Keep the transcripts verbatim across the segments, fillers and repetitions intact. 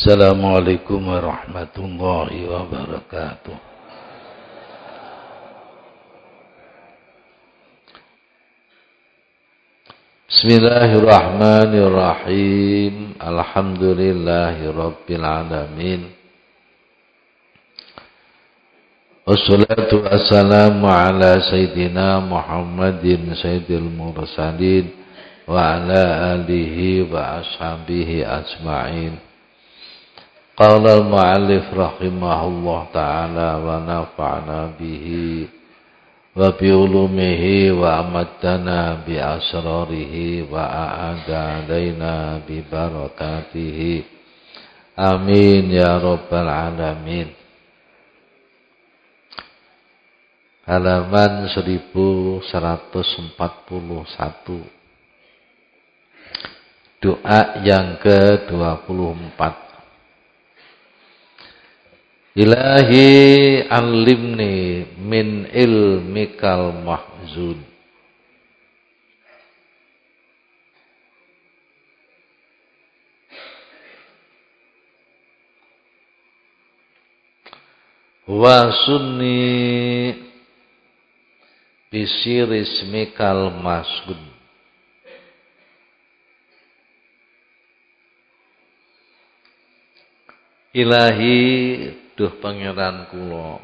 Assalamualaikum warahmatullahi wabarakatuh. Bismillahirrahmanirrahim. Alhamdulillahi rabbil alamin. Wassalatu wassalamu ala sayyidina Muhammadin sayyidil mursalin wa ala alihi wa ashabihi ajma'in. Qala al-mu'allif rahimahullah ta'ala wa nafa'na bihi wa bi ulumihi wa amaddana bi asrarihi wa a'ada alaina bi barakatihi. Amin ya rabbal alamin. Halaman seribu seratus empat puluh satu. Doa yang ke dua puluh empat. Ilahi alimni min ilmikal mahzun. Wa sunni bisirismikal mas'ud. Ilahi duh pangeran kula,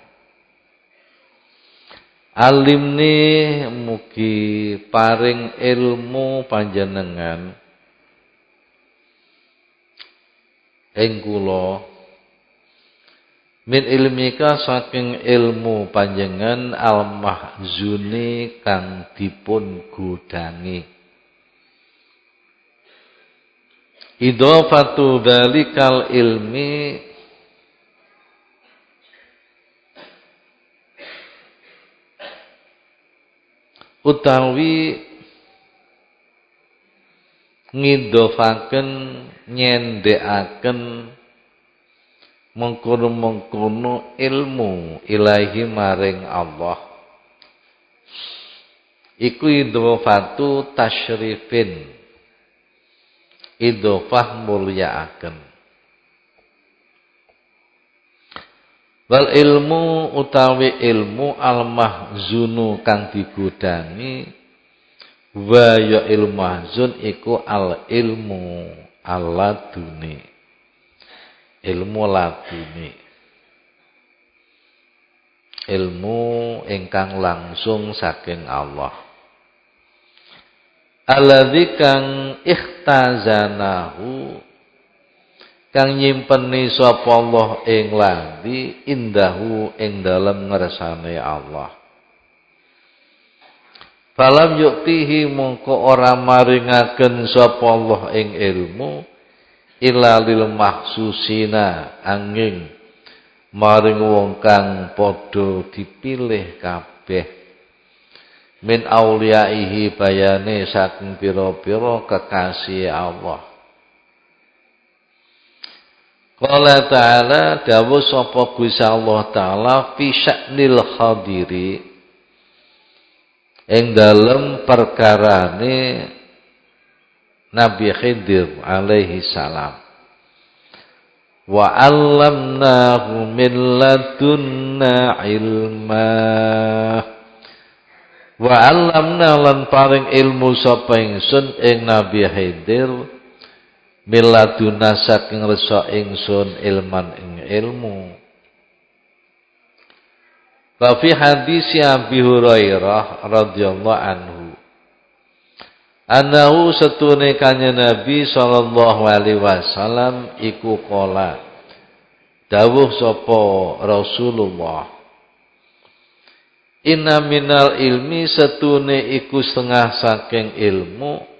alimni mugi paring ilmu panjenengan ing kula, min ilmika saking ilmu panjenengan al mahzuni kang dipun gudangi. Idhofatu dzalikal ilmi utawi ngidofaken nyendhekaken mengkono-mengkono ilmu ilahi maring Allah iku idhofatu tasyrifin, idhofah mulyaaken. Wal ilmu utawi ilmu al mahzunu kang digudangi, wa ya ilmu mahzun iku al ilmu aladuni, ilmu laduni, ilmu ingkang langsung saking Allah. Alladzi kang ikhtazanahu kang nyimpeni sapa Allah ing landi indahu ing dalem ngersane Allah. Falam yuktihi mongko ora maringaken sapa Allah ing ilmu illa lil mahsusina angin maring wong kang padha dipilih kabeh min auliyaihi bayane saking pira-pira kekasih Allah. Qala ta'ala dawuh sapa Gusti Allah taala fi sya'nil hadiri ing dalem perkarane Nabi Khidir alaihi salam. Wa 'allamnahu min ladunna ilma. Wa 'allamna lan paring ilmu sapa ingsun ing Nabi Khidir miladuna saking resa ingsun ilman ing ilmu. Wa fi hadis Abi Hurairah radhiyallahu anhu anahu satune kanjeng Nabi sallallahu alaihi wasallam iku qala dawuh sapa Rasulullah, inna minal ilmi satune iku setengah saking ilmu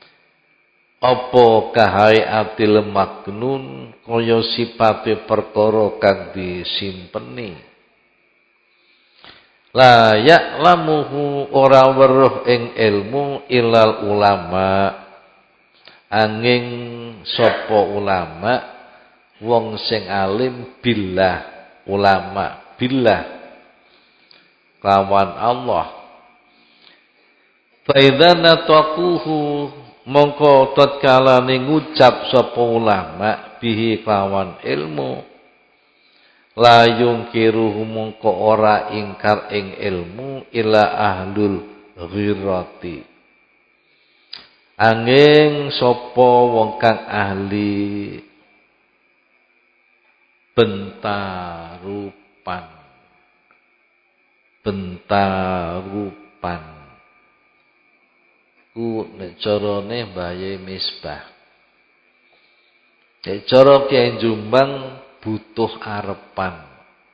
apa kahaiatil maknun kaya sipate perkara kang disimpeni. La ya'lamuhu ora weruh ing ilmu ilal ulama angin sapa ulama wong sing alim billah, ulama billah kawan Allah. Fa idza nataquhu mongko tatkala ngucap sapa ulama bihi kelawan ilmu la yungkiruhu mongko ora ingkar ing ilmu ila ahlul ghirati angin sapa wong kang ahli bentarupan bentarupan ku nek carane Mbah Misbah nek cara Kyai Jombang butuh arepan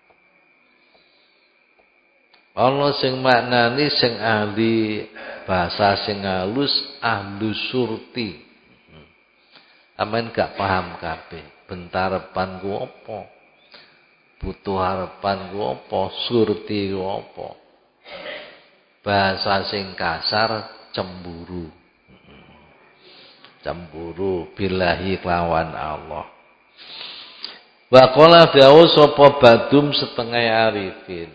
ana sing maknani sing ahli bahasa sing halus ahli surti amen gak paham kabeh bentarepan ku apa butuh harapan ku apa surti ku apa bahasa sing kasar cemburu cemburu billahi kelawan Allah wa qala dawu sapa badum setengah arifin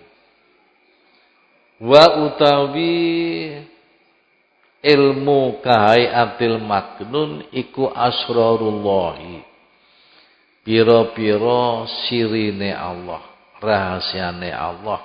wa utawi ilmu kahayatil maknun iku asrarullahi pira-pira sirine Allah rahasiane Allah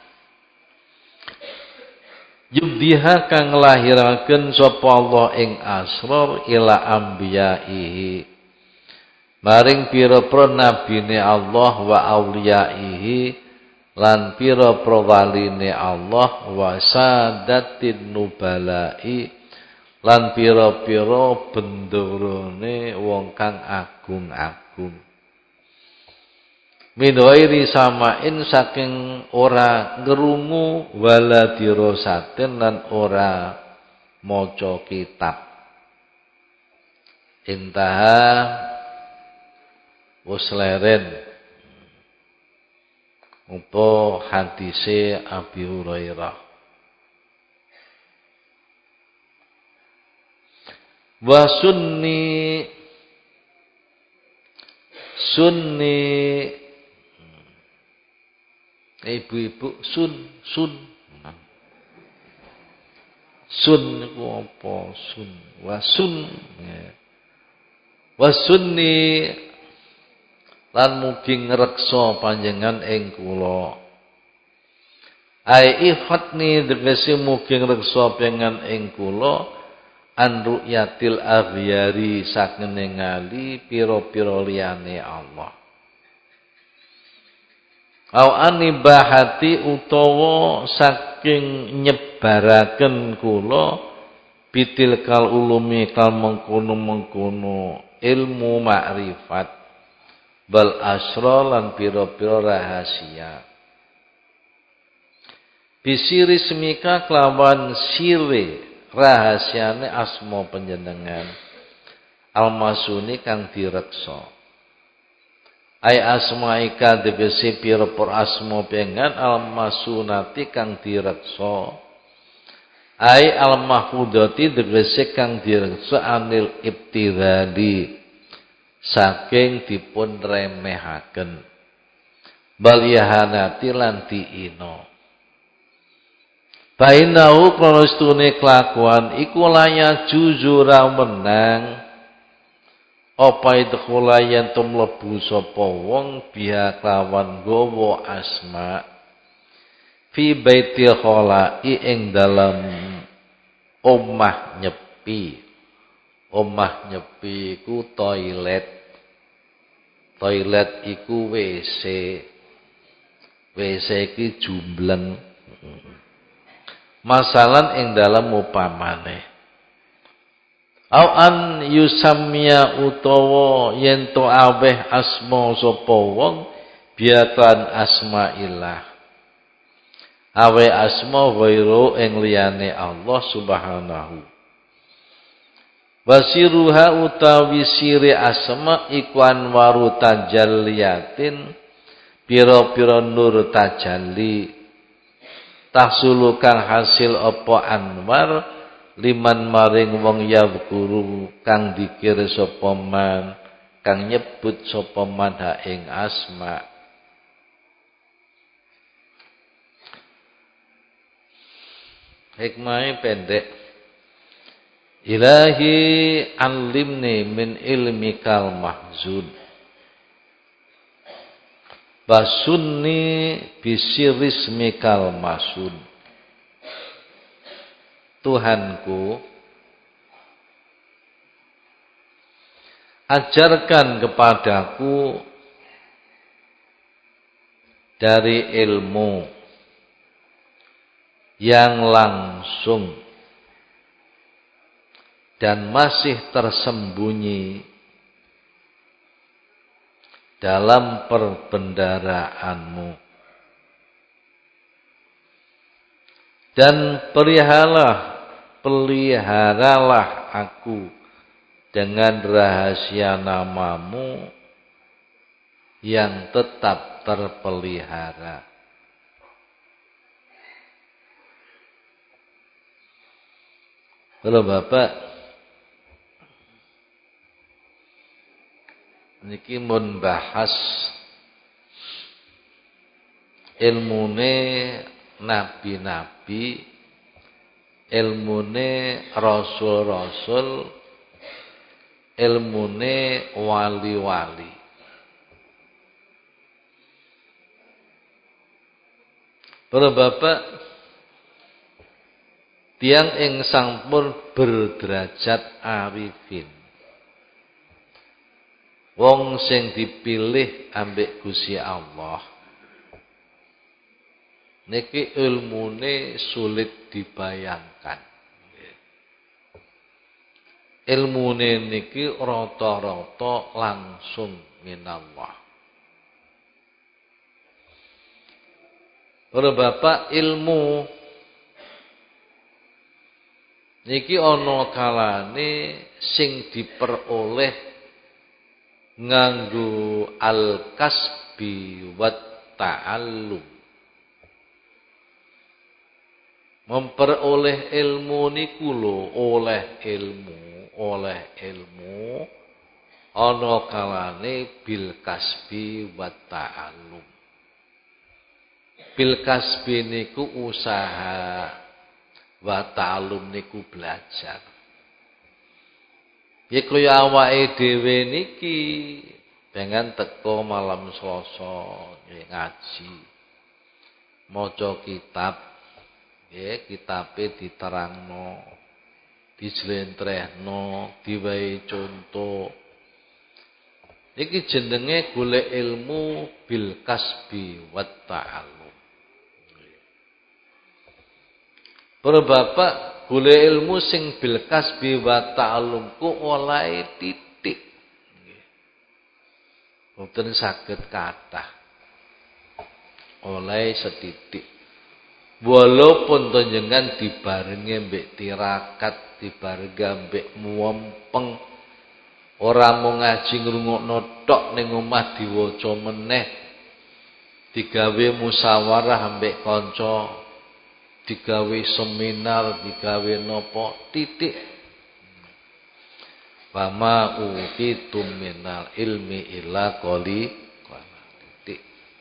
yubdiha kang nglahiraken sapa Allah ing asrar ila ambiyaihi maring pira-pira nabine Allah wa auliyaihi lan pira-pira waline Allah wa sadatin nubalai lan pira-pira bendarane wong kang agung-agung min ghairi samain saking ora ngerungu wala dirasatin lan ora maca kitab intaha wis leren apa hadise Abi Hurairah wa sunni sunni ibu-ibu sun sun sun niku apa sun wa sun wa sunni lan mugi ngreksa panjenengan ing kula ai ifatni tegese mugi ngreksa panjenengan ing kula an ru'yatil aghyari saking ningali pira-pira liyane Allah au anibahati utawa saking nyebaraken kula bitil kal ulumi kal mengkono-mengkono ilmu makrifat bal asra lan pira-pira rahasia bisiri semika kelawan sire rahasiane asma panjenengan almasuni kang direksa ai asmaika tegese pira-pira asma pengen almasunati kang direksa ai almahfudati tegese kang direksa anil ibtidali saking dipun remehaken bal yahanati lan diina bainahu kronostune kelakuan iku laya juzura menang apa idkhula yen tumlebu sapa wong biha kelawan gawa asma fi baitil khalai ing dalam omah nyepi omah nyepi iku toilet toilet iku W C W C iki jumbleng masalan ing dalam upamane au an yusamya utawa yen to aweh asma sapa wong biatan asmaillah awe asma ghairu ing liyane Allah subhanahu wasiruha utawi sire asma iku anwaru tajalliyatin pira-pira nur tajalli tahsulu kang hasil apa anwar liman maring wong yadhkuru kang dikir sapa man kang nyebut sapa man ha ing asma hikmahe pendek ilahi alimni min ilmikal mahzun Basunni bisirismikal masun. Tuhanku, ajarkan kepadaku dari ilmu yang langsung dan masih tersembunyi dalam perbendaraanmu. Dan peliharalah, peliharalah aku dengan rahasia namamu yang tetap terpelihara. Kalau Bapak niki mun bahas ilmune nabi-nabi, ilmune rasul-rasul, ilmune wali-wali. Para bapak, tiang ing sampun berderajat arifin, wong sing dipilih ambek Gusti Allah, niki ilmune sulit dibayangkan. Ilmune niki rata-rata langsung minallah. Para bapak, ilmu niki ana kalane sing diperoleh nganggo al-kasbi wat ta'allum. Memperoleh ilmu niku lho, oleh ilmu, oleh ilmu ana kalane bil kasbi wat ta'allum. Bil kasbi niku usaha, wa ta'allum niku belajar. Ya kaya awake dhewe niki pengen teko malam Selasa ngaji, maca kitab, ya kitabe diterangno, dijlentrehno, diwehi contoh. Iki jenenge golek ilmu bil kasbi wat ta'allum. Para bapak, golek ilmu sing bil kasbi wa ta'allum ku oleh titik. Mboten saged kathah. Oleh setitik. Walaupun panjenengan dibarengi mbek tirakat, dibarengi mbek muempeng, ora mung ngaji ngrungokno tok ning omah diwaca meneh, digawe musyawarah mbek kanca, digawe seminar, digawe nopo, titik. Fama utitum minal ilmi illa qali, titik.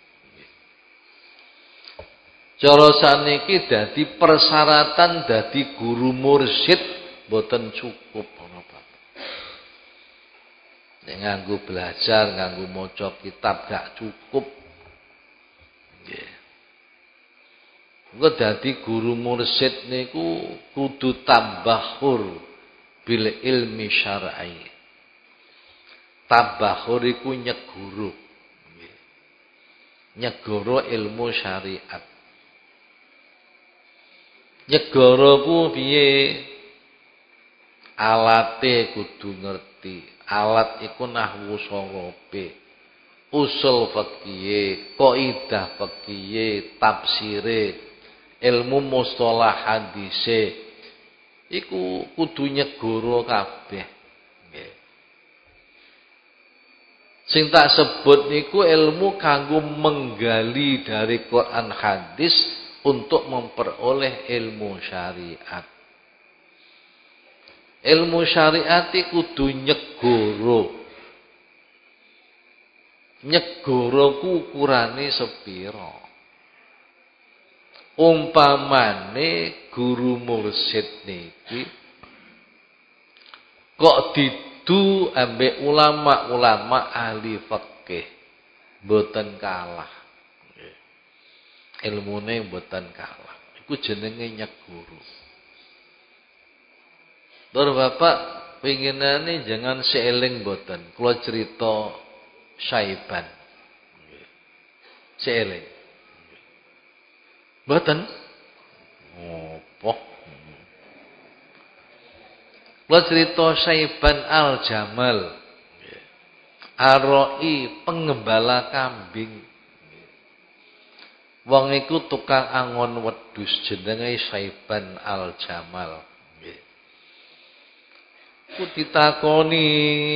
Cara saniki dadi persyaratan dadi guru mursyid boten cukup ana Bapak. Nek nganggo belajar, nganggo maca kitab gak cukup. Nggih. Engko dadi guru mursyid niku kudu tambahur bil ilmi syar'i. Tambahur iku nyegoro. Nggih. Nyegoro ilmu syariat. Nyegoro ku piye? Alate kudu ngerti. Alat iku nahwu sorope, usul fikih, kaidah fikih, tafsire, ilmu mustalah hadise. Iku kudu nyegoro kabeh. Nggih. Sing tak sebut niku ilmu kanggo menggali dari Quran hadis untuk memperoleh ilmu syariat. Ilmu syariat kudu nyegoro. Nyegoro ku ukurane sepira? Umpamane guru mursyid niki kok didu ambek ulama-ulama ahli fikih, mboten kalah. Ilmune mboten kalah. Iku jenenge nyeguru. Tur Bapak pinginane jangan seeling mboten. Kula cerita Syaiban. Seeling. Mboten. Opo? Kula cerita Syaiban Al-Jamal. Aroi pengembala kambing. Wong iku tukang angon wedhus jenenge Syaiban Al-Jamal. Nggih. Ku ditakoni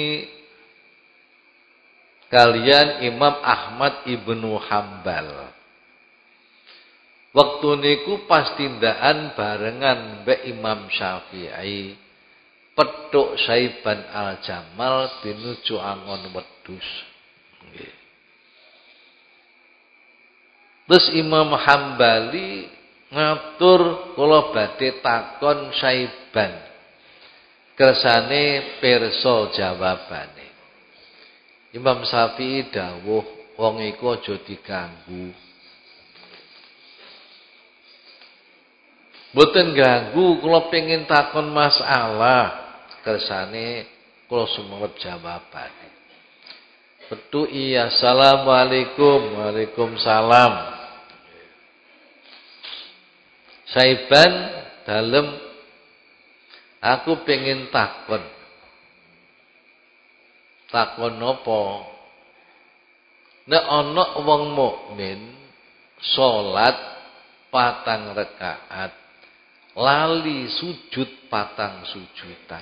kalian Imam Ahmad Ibnu Hambal. Waktu niku pas tindakan barengan mbek Imam Syafi'i. Petuk Syaiban Al-Jamal pinuju angon wedhus. Nggih. Terus Imam Hambali ngatur kula badhe takon Syaiban. Kersane pirsa jawabane. Imam Syafi'i dawuh wong iku aja diganggu. Mboten ganggu, kula pengin takon masalah. Kersane kula sumeget jawabane. Betu iya, assalamualaikum, waalaikumsalam. Syaiban dalem aku pengen takon. Takon napa? Nek ana wong mukmin salat patang rakaat, lali sujud patang sujudan.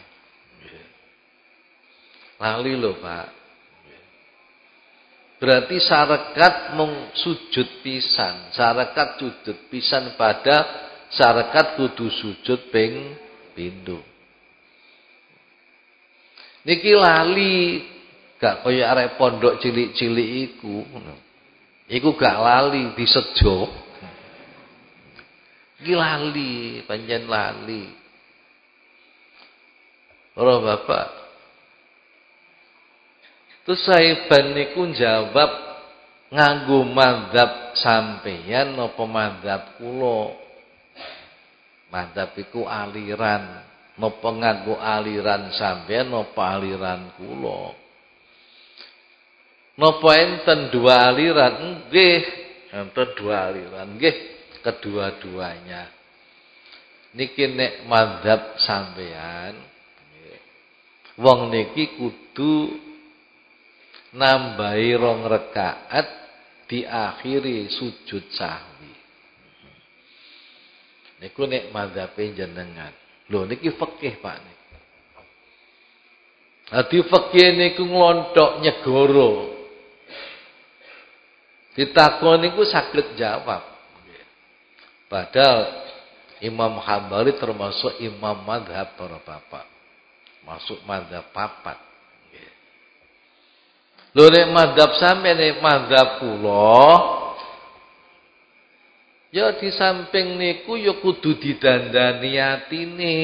Lali lho, Pak. Berarti sarekat mung sujud pisan, sarekat sujud pisan pada sarekat kudu sujud ping pindho. Niki lali gak kaya arek pondok cilik-cilik iku. Iku gak lali disejo. Iki lali, pancen lali. Ora Bapak. Terus Syaiban niku jawab nganggo mazhab sampeyan napa mazhab kula? Mazhab iku aliran. Napa nganggo aliran sampeyan napa aliran kula? Napa enten dua aliran? Nggih, enten dua aliran. Nggih, kedua-duanya. Niki nek mazhab sampeyan wong niki kudu nambahi rong rakaat diakhiri sujud sahwi. Niku nek mazhabe jenengan. Lho niki fikih Pak niki. Adi fikih niku nglonthok nyegoro. Ditakon niku saged jawab. Padahal Imam Hambali termasuk imam mazhab para bapak. Masuk mazhab papat. Lho nek mazhab sampeyan nek mazhab kula ya di samping niku ya kudu didandani atine.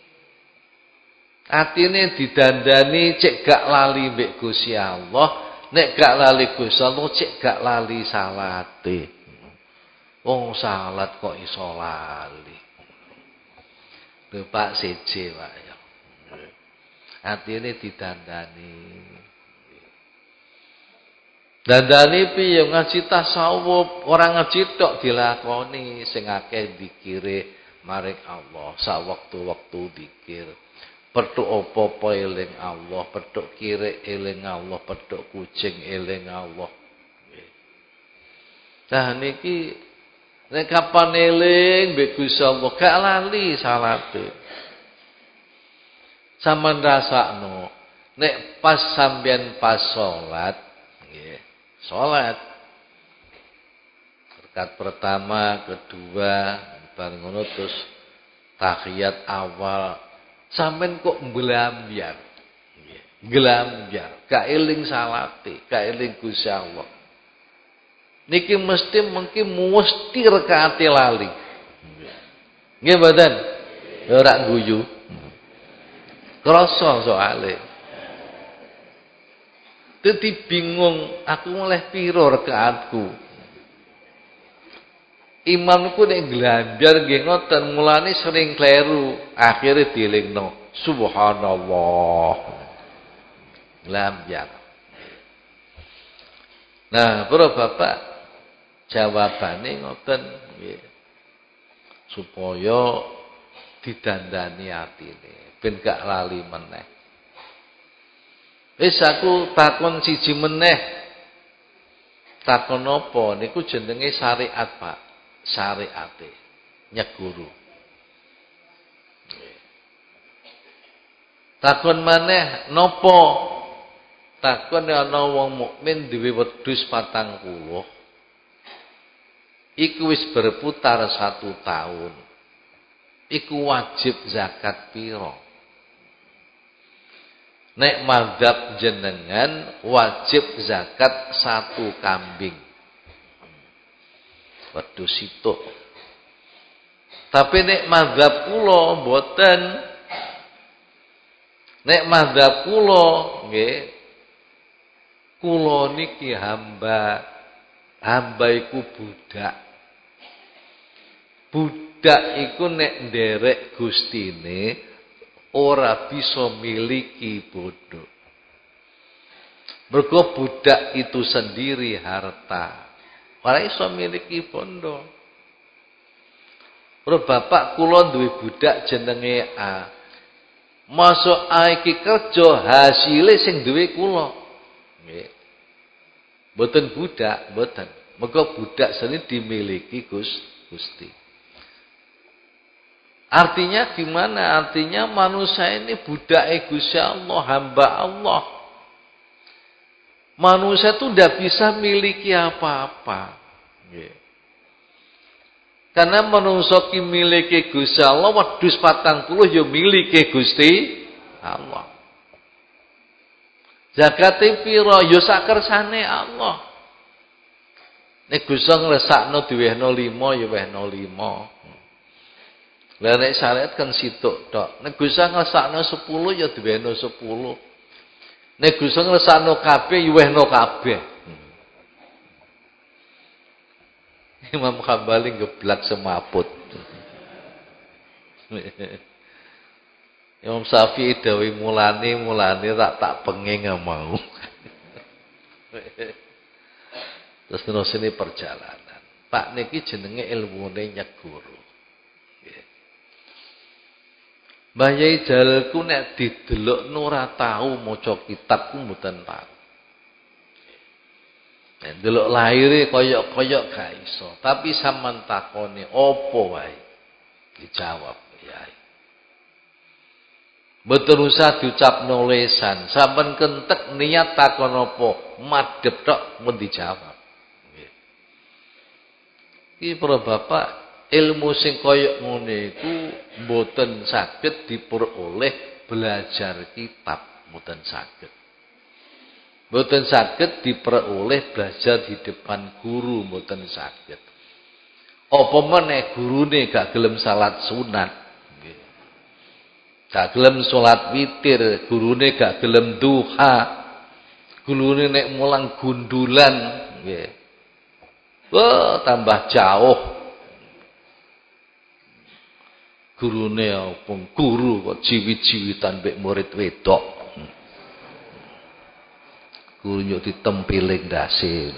Atine didandani cek gak lali mbek Gusti Allah, nek gak lali Gusti Allah cek gak lali salate. Wong salat kok iso lali. Lho Pak seje Pak ya. Atine didandani. Dandani piye ngaji tasawuf, orang ngaji tok dilakoni sing akeh dikire maring Allah, sak wektu-wektu dikir. Petuk apa-apa eling Allah, petuk kire eling Allah, petuk kucing eling Allah. Nah niki nek kapan eling mbek Gusti Allah gak lali salate. Sampeyan rasakno nek pas sampeyan pas salat nggih. Salat rakaat pertama, kedua, bareng ngono terus tahiyat awal sampean kok mblambyar. Nggih, nglambyar, gak eling salate, gak eling Gusti Allah. Niki mesti mungkin mesti rakaate lali. Nggih mboten? Ora guyu. Krasa soalé. Dadi bingung aku oleh piro rakaatku. Imamku nek nglandar nggih ngoten, mulane sering kleru, akhire dielingno subhanallah. Nglambyar. Nah, para bapak jawabane ngoten nggih. Supaya didandani atine ben gak lali meneh. Wis aku takon siji meneh. Takon apa niku jenenge syariat, Pak. Syariate nyeguru. Takon maneh napa? Takon ana wong mukmin duwe wedhus patang puluh. Iku wis berputar satu tahun. Iku wajib zakat piro? Nek mazhab jenengan wajib zakat satu kambing. Wedhus itu. Tapi nek mazhab kula mboten. Nek mazhab kula nggih kula niki hamba hamba iku budak. Budak iku nek nderek gustine ora bisa miliki bodoh. Mergo budak itu sendiri harta. Ora iso miliki bondo. Ora bapak kula duwe budak jenenge A. Masuk A iki kerja hasile sing duwe kula. Nggih. Mboten budak, mboten. Mergo budak sendiri dimiliki Gus Gusti. Artinya gimana? Artinya manusia ini budak Gusti Allah, hamba Allah. Manusia itu tidak bisa miliki apa-apa. Karena manusia ki miliki Gusti Allah, wedhus patang puluh ya miliki Gusti Allah. Zakate pira ya sakersane Allah. Nek Gusti ngresakno diwehno lima ya wehno lima. Lah nek syariat kan situk tok. Nek Gusti nglesakno sepuluh ya diwehno sepuluh. Nek Gusti nglesakno kabeh ya wehno kabeh. Hmm. Imam Hambali geblak semaput. Imam Syafi'i dawuh mulane mulane tak tak penging mau. Terus terus ini perjalanan. Pak niki jenenge ilmune nyeguru. Mbah Yai Jalalku nek didelokno ora tau maca kitab ku mboten tau. Nek delok lahire koyok-koyok gak iso, tapi sampean takoni apa wae dijawab Yai. Mboten usah diucapno lesan, sampean kentek niat takon apa, madhep tok mun dijawab. Nggih. Iki para bapak ilmu sing koyok ngene iku mboten saged diperoleh belajar kitab, mboten saged. Mboten saged diperoleh belajar di depan guru, mboten saged. Apa meneh gurune gak gelem salat sunat, nggih. Gak gelem salat witir, gurune gak gelem duha. Gurune nek mulang gundulan, nggih. Wah, tambah jauh. Gurune apa guru kok ciwit-ciwitan mbek murid wedok. Guru yo ditempiling ndase.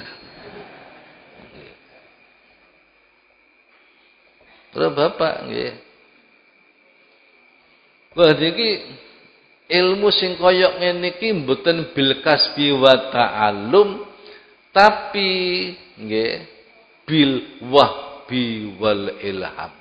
Terus bapak nggih. Wah niki ilmu sing kaya ngene iki mboten bil kasbi wa ta'allum tapi nggih bil wahbi wal ilham.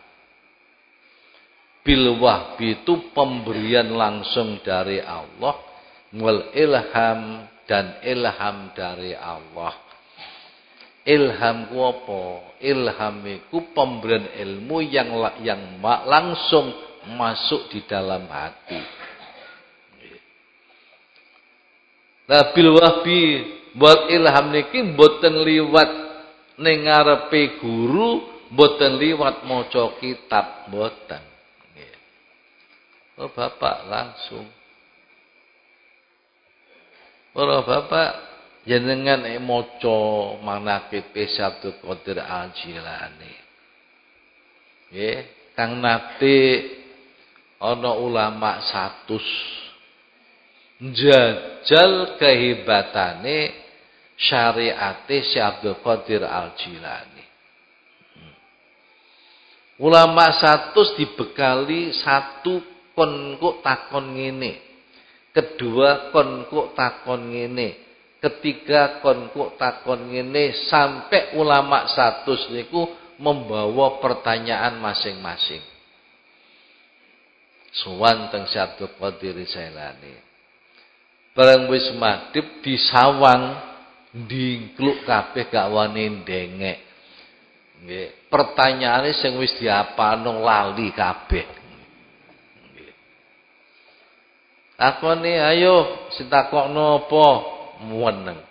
Bil wahbi itu pemberian langsung dari Allah, wal ilham dan ilham dari Allah. Ilham ku apa? Ilham iku pemberian ilmu yang yang langsung masuk di dalam hati. Nah bil wahbi wal ilham niki mboten liwat ning ngarepe guru, mboten liwat maca kitab, mboten. Oh bapak langsung. Para bapak jenengan maca manaqib Abdul Qadir Al-Jilani. Nggih, kang nate ana ulama satus njajal kehebatane syariate Syekh Abdul Qadir Al-Jilani. Ulama satus dibekali satu kon kok takon ngene. Kedua kon kok takon ngene. Ketiga kon kok takon ngene sampai ulama satus niku membawa pertanyaan masing-masing. Sowan teng Syekh Abdul Qadir Jailani. Bareng wis madhep disawang ndingkluk kabeh gak wani ndengek. Nggih, pertanyaane sing wis diapalno lali kabeh. Nggih. Takone ayo sing takokno apa meneng.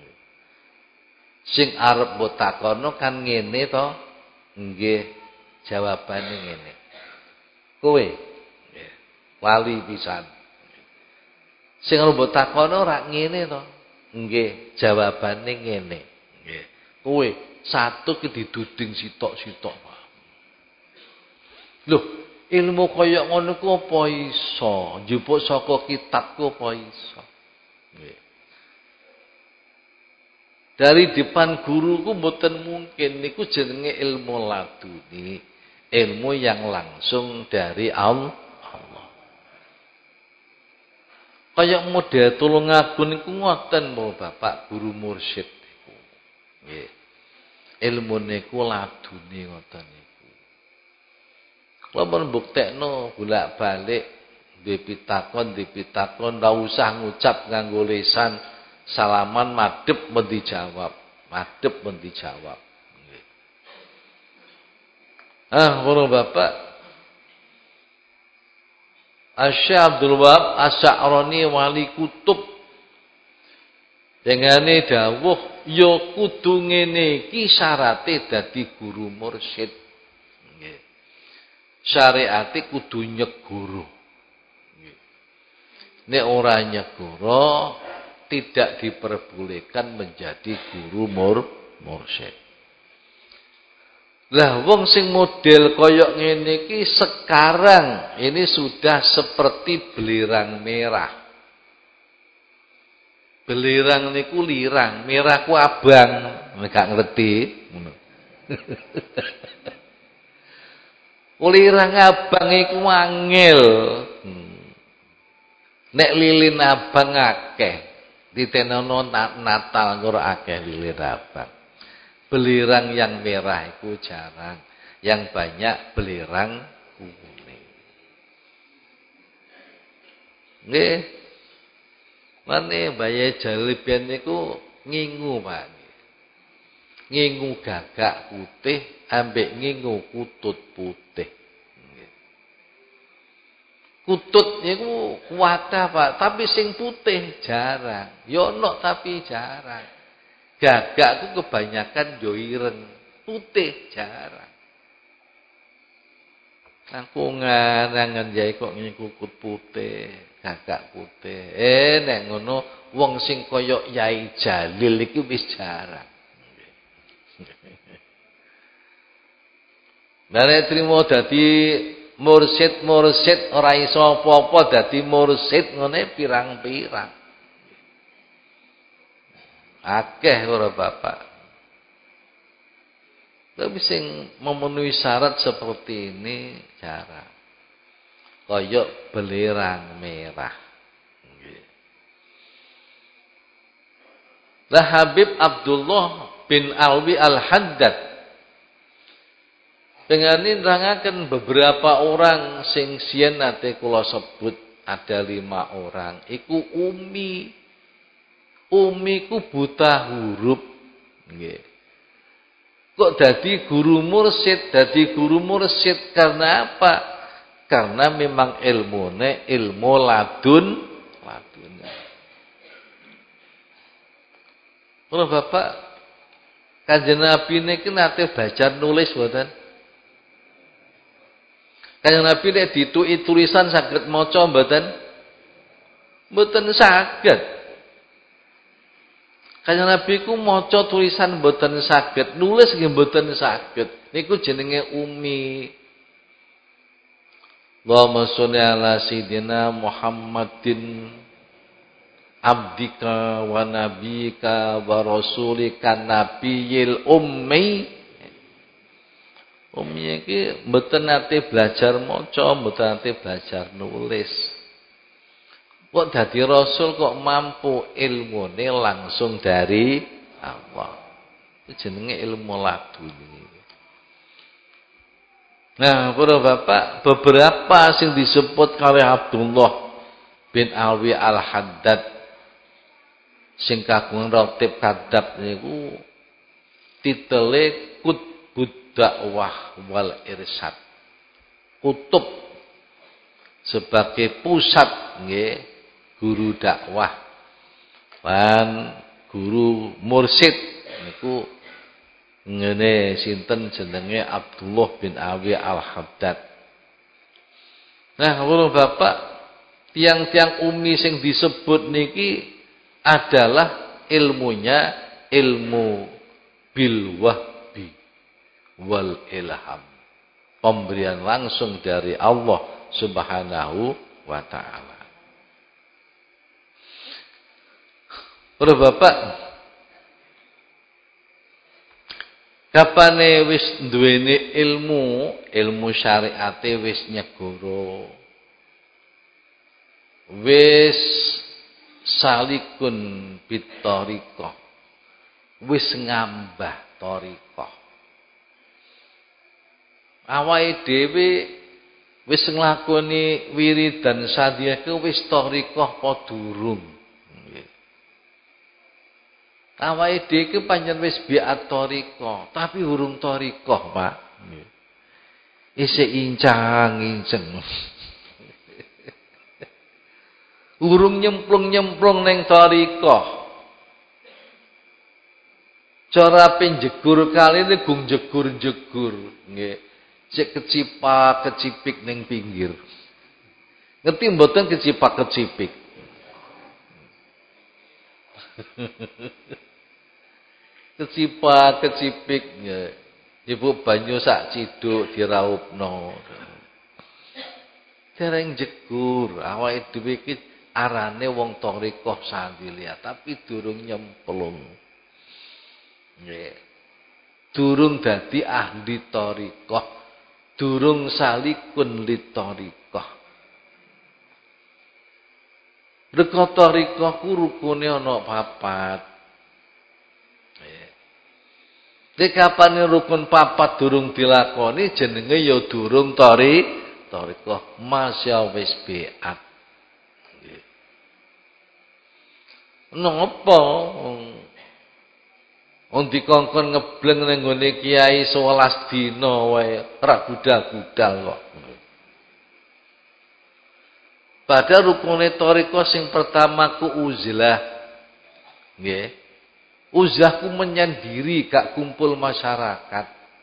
Sing arep mbok takono kan ngene to. Nggih, jawabane ngene. Kowe nggih, lali pisan. Sing arep mbok takono ora ngene to. Nggih, jawabane ngene. Nggih. Kowe satu ki diduding sitok-sitok. Loh, ilmu kaya ngono ku apa iso? Njupuk saka kitab ku apa iso? Nggih. Dari depan guru ku mboten mungkin niku jenenge ilmu laduni, ilmu yang langsung dari Allah. Kaya model Tulungagung niku ngoten mo Bapak guru mursyid niku. Nggih. Ilmu niku ladune ngoten niku. Kula mun mbuktekno bolak-balik duwe pitakon, duwe pitakon ora usah ngucap nganggo lisan, salaman madhep men dijawab, madhep men dijawab. Nggih. Ah, ngono Bapak. Asy-Syaikh Abdul Wahab Asy-Sya'rani wali kutub dengane dawuh ya kudu ngene iki syarate dadi guru mursyid. Nggih. Syariate kudu nyegoro. Nggih. Nek ora nyegoro tidak diperbolehkan menjadi guru mur mursyid. Lah wong sing model koyok ngene iki sekarang ini sudah seperti belerang merah. Belerang niku lirang, merah ku abang, gak ngerti ngono. Lirang abang iku angel. Hmm. Nek lilin abang akeh, ditenono Natal ora akeh lilin abang. Belerang yang merah itu jarang. Yang banyak belerang kuning. Nggih. Mane bayi jalibian niku ngingu, Pak. Ngingu gagak putih ambek ngingu kutut putih. Nggih. Kutut niku kuatah, Pak, tapi sing putih jarang. Yo ono tapi jarang. Gagak ku kebanyakan yo ireng, putih jarang. Aku ngangen jai kok ngene kukut putih, gagak putih. Eh nek ngono wong sing kaya Yai Jalil iki wis jarang. Nek trimo dadi mursyid-mursyid ora iso apa-apa dadi mursyid ngene pirang-pirang. Akeh ora Bapak. Tapi sing memenuhi syarat seperti ini jarang. Koyok belerang merah. Lah Habib Abdullah bin Alwi Al-Haddad dengan ini nerangaken beberapa orang sing siyen nate kula sebut ada lima orang. Iku umi. Umiku buta huruf. Nggih. Kok dadi guru mursyid? Dadi guru mursyid karena apa? Karena memang ilmune ilmu ladun ladun. Kalau Bapak Kanjeng Nabi niki nate baca nulis mboten? Kanjeng Nabi nek dituki tulisan saged maca mboten? Mboten saged. Kanjeng Nabi ku maca tulisan mboten saged, nulis nggih mboten saged. Niku jenenge umi. Allahumma sholli ala sayidina Muhammadin abdika wa nabiyika wa rasulika nabiyil ummi. Ummi iki mboten nate belajar maca, mboten nate belajar nulis. Kok dadi rasul kok mampu ilmune langsung dari Allah. Itu jenenge ilmu laduni. Nah, para bapak, beberapa sing disebut kali Abdullah bin Alwi Al-Haddad sing kagungan Ratib Kadab niku titele Kutbud Dakwah wal Irsyad. Kutub sebagai pusat nggih guru dakwah lan guru mursyid niku ngene sinten jenenge Abdullah bin Alwi Al-Haddad. Nah, para bapak, tiang-tiang umi sing disebut niki adalah ilmunya ilmu bil wahbi wal ilham. Pemberian langsung dari Allah Subhanahu wa taala. Para bapak, kapane wis duweni ilmu, ilmu syariate wis nyegoro. Wis salikun bitoriko, wis ngambah toriko. Awake dhewe wis nglakoni wiridan sadya ku wis toriko apa durung? Awake dhewe ku pancen wis biat toriko, tapi urung toriko, Pak. Isih incang-inceng. Urung nyemplung-nyemplung ning thariqah. Cara penjegur kali ini gung jegur-jegur, nggih. Sik kecipak-kecipik ning pinggir. Ngerti mboten kecipak-kecipik? Kecipak-kecipik nggih. Ibu banyu sak ciduk diraupno. Dereng jegur, awake dhewe iki arane wong thariqah sandilia tapi durung nyemplung. Nggih. Durung dadi ahli thariqah, durung salikun li thariqah. Reka thariqah ku rukune ana papat. Nggih. Nek kapane rukun papat durung dilakoni jenenge ya durung thari thariqah, masya wis biat. Napa wong dikongkon ngebleng ning gone kiai sewelas dina wae ora budal-budal kok. Padahal rukune thariqah sing pertama ku uzlah. Nggih. Uzlah ku menyendiri gak kumpul masyarakat.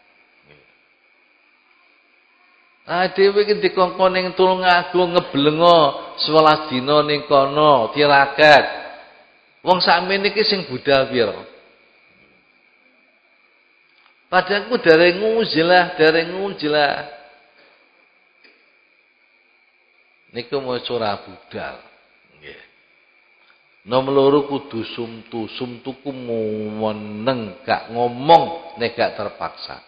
Ah dhewe iki dikongkon ning Tulungagung ngeblengo sewelas dina ning kono tirakat. Wong sakmene iki sing budal pira? Padahal ku dereng nguzlah, dereng nguzlah. Niku mau ora budal. Nggih. Nomor loro kudu sumtu, sumtu ku meneng gak ngomong nek gak terpaksa.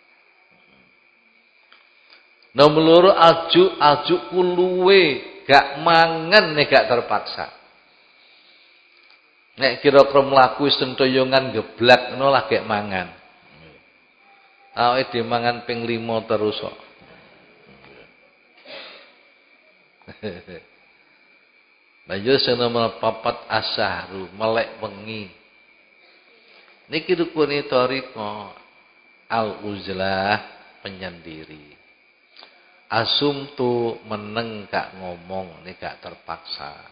Nomor loro alju, alju ku luwe, gak mangan nek gak terpaksa. Nek kira-kira mlaku sentoyongan geblak ngono lah gek mangan. Awake dhewe mangan ping lima terus kok. Banjur sing nomor papat asahru, melek wengi. Niki rukune thariqah al-uzlah penyendiri. Asumtu meneng gak ngomong nek gak terpaksa.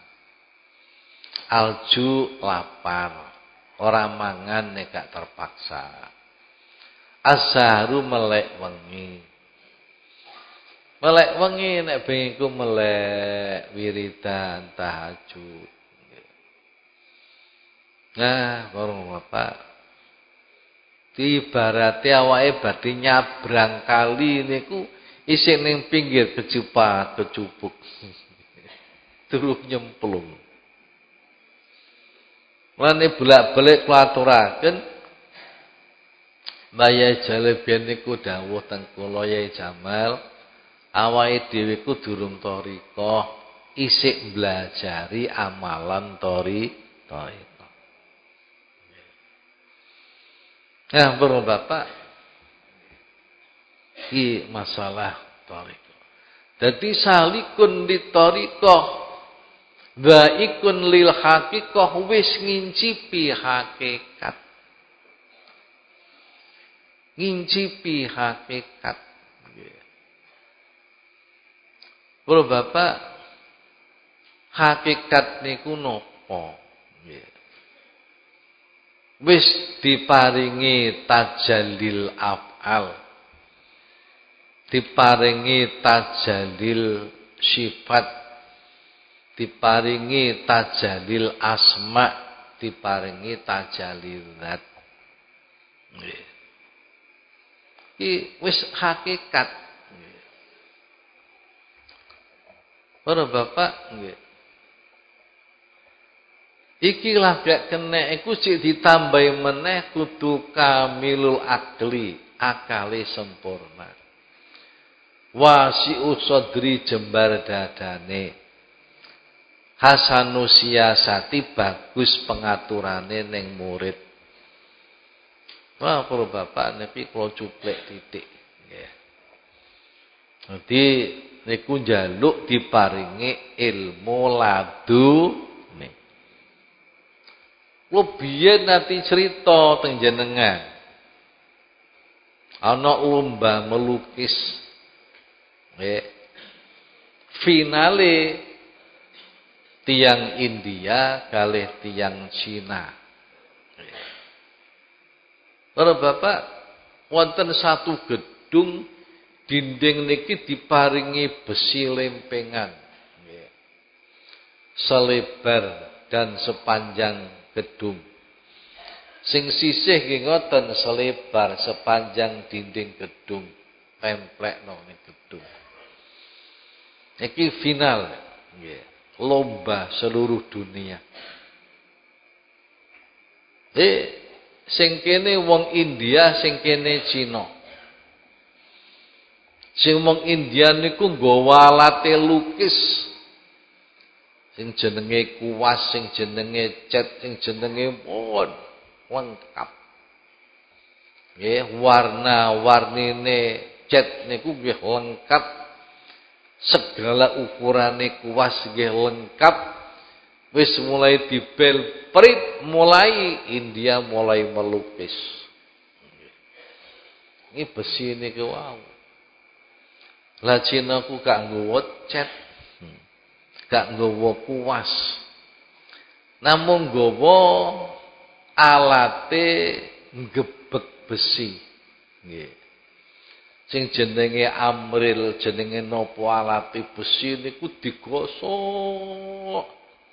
Alju lapar, ora mangan nek gak terpaksa. Asharu melek wengi. Melek wengi nek bengi ku melek wiridan tahajud. Nah, para Bapak, ibarate awake badhe nyabrang kali niku isih ning pinggir kecupat kecupuk. Terus nyemplung. Lane bolak-balik kula aturaken Mbah Yai Jalebian niku dawuh teng kula Yai Jamal, awake dhewe ku durung thariqah, isih mblajari amalan tori thariqah. Nah, para Bapak, iki masalah thariqah. Dadi salikun di thariqah wa ikun lil haqiqah wis ngincipi hakikat. Ngincipi hakikat. Para Bapak, hakikat niku napa? Wis diparingi tajallil af'al. Diparingi tajallil sifat. Diparingi tajallil asma, diparingi tajallil zat. Nggih. Iki wis hakikat. Para Bapak, nggih. Iki lagak kena iku sik ditambahi meneh kudu kamilul akli, akale sempurna. Wasi'u sadri jembar dadane. Hasanu siasati bagus pengaturane ning murid. Wah, para Bapak niki kula cuplek titik nggih. Dadi niku njaluk diparingi ilmu ladune. Kula biyen nanti cerita teng jenengan. Ana lomba melukis. Nggih. Finale tiang India kalih tiang Cina. Para Bapak, wonten satu gedung dinding niki diparingi besi lempengan. Selebar dan sepanjang gedung. Sing sisih nggih ngoten selebar sepanjang dinding gedung. Templekno ning gedung. Iki final nggih, lomba seluruh dunia. Eh sing kene wong India, sing kene Cina. Sing wong India niku nggawa alate lukis. Sing jenenge kuas, sing jenenge cat, sing jenenge pun lengkap. Nggih, warna-warnine cat niku nggih lengkap. Segala ukurane kuas nggih lengkap. Wis mulai dibel prit, mulai India mulai melukis. Ini besi niku wow. Lah Cina ku gak nggawa cat, gak nggawa kuas. Namung nggawa alate ngebek besi. Nggih. Sing jenenge amril, jenenge napa alate besi niku digosok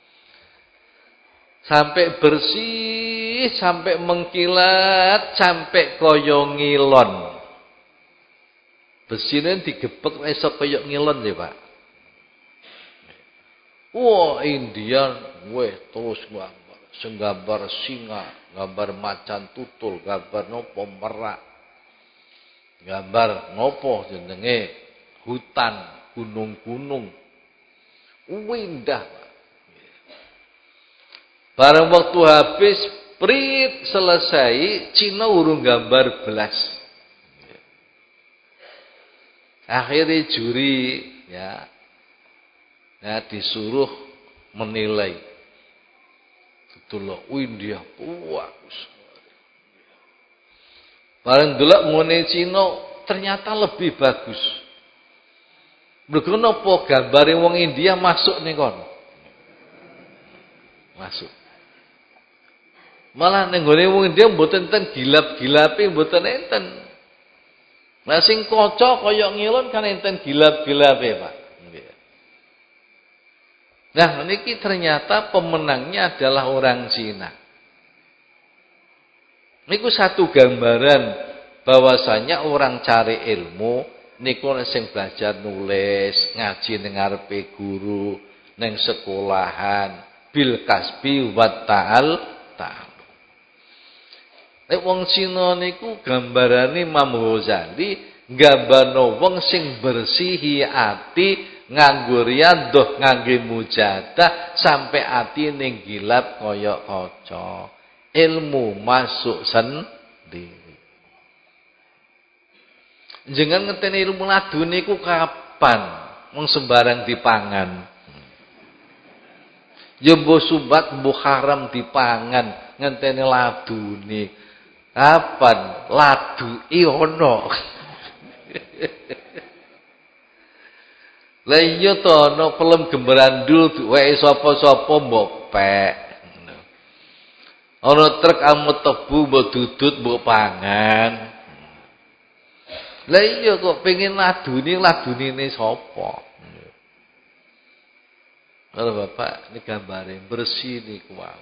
sampai bersih, sampai mengkilat, sampai kaya ngilon. Besine digebek iso kaya ngilon ya, Pak. Wah, India weh terus gambar. Sing gambar singa, gambar macan tutul, gambar napa merak. Gambar napa jenenge hutan, gunung-gunung. Indah. Barang waktu habis, prit selesai, Cina urung gambar belas. Akhirnya juri ya, ya disuruh menilai. Itulah India bagus. Barang delok ngene Cina ternyata lebih bagus. Mergo napa gambare wong India masuk ning kono. Masuk. Malah ning gone wong India mboten enten gilap-gilape mboten enten. Lah sing kaca kaya ngilon kan enten gilap-gilape, Pak. Nggih. Nah, niki ternyata pemenangnya adalah orang Cina. Niku satu gambaran bahwasanya orang cari ilmu niku sing belajar nulis, ngaji ning ngarepe guru, ning sekolahan, bil kasbi wa ta'al ta'al. Nek wong Cina niku gambarane Imam Ghazali gambarno wong sing bersihi ati nganggo riyadhah ngangge mujahadah sampai ati ning gilap kaya kaca. Ilmu masuk sendiri. Jangan ngeteni ilmu ladun niku kapan? Wong sembarang dipangan. Ya mbok subat mbok haram dipangan ngenteni ladune. Kapan ladu ono? Lah iya to ana film gembrandul duweke sapa-sapa mbok pek. Ana truk amut tebu mbok dudut mbok pangan. Lah iya kok pengen ladune ladunine sapa? Kalau Bapak ini gambare bersih niku wae.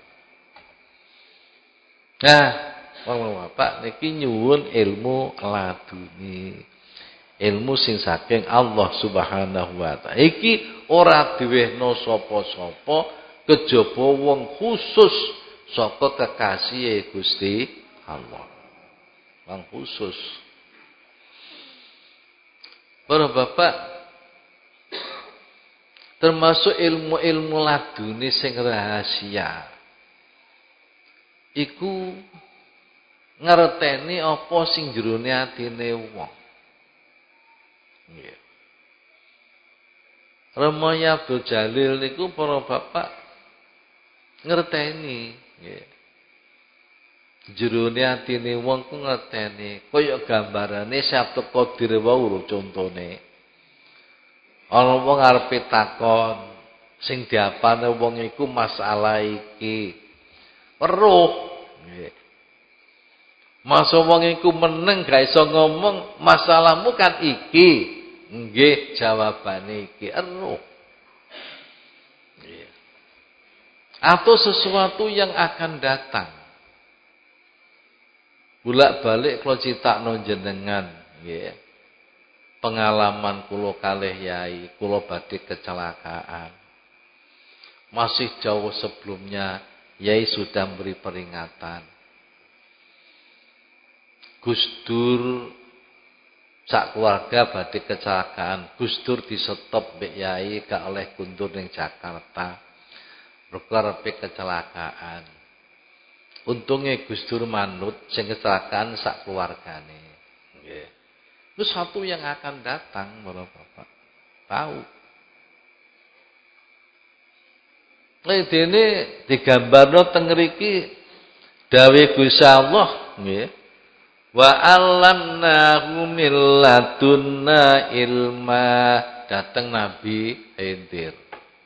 Nah, wong Bapak niki nyuwun ilmu laduni. Ilmu sing saking Allah Subhanahu wa taala. Iki ora diwehno sapa-sapa kejaba wong khusus saka kekasih Gusti Allah. Wong khusus. Para Bapak termasuk ilmu-ilmu laduni sing rahasia. Iku ngerteni apa sing jerone atine wong. Nggih. Ramaya Abdul Jalil niku para bapak ngerteni, nggih. Jerone atine wong ku ngerteni, kaya gambarane Sabtu Qadir wae lho contone. Ana wong arepe takon, sing diapane wong iku masalah iki. Weruh, nggih. Masa wong iku meneng gak iso ngomong, masalahmu kan iki. Nggih, jawabane iki. Eruh. Nggih. Atau sesuatu yang akan datang. Bolak-balik kula critakno jenengan, nggih. Pengalaman kula kalih yai, kula badhe kecelakaan. Masih jauh sebelumnya yai sudah memberi peringatan. Gus Dur sak keluarga badhe kecelakaan. Gus Dur disetop mbek yai gak oleh kundur ning Jakarta. Mergo arepe kecelakaan. Untunge Gus Dur manut sing kecelakaan sak keluargane. Nggih. Itu satu yang akan datang, para bapak. Tahu. Lah dene digambarno teng mriki dawuh Gusti Allah, nggih. Wa 'allamnahu min ladunna ilma, dateng Nabi Khidir.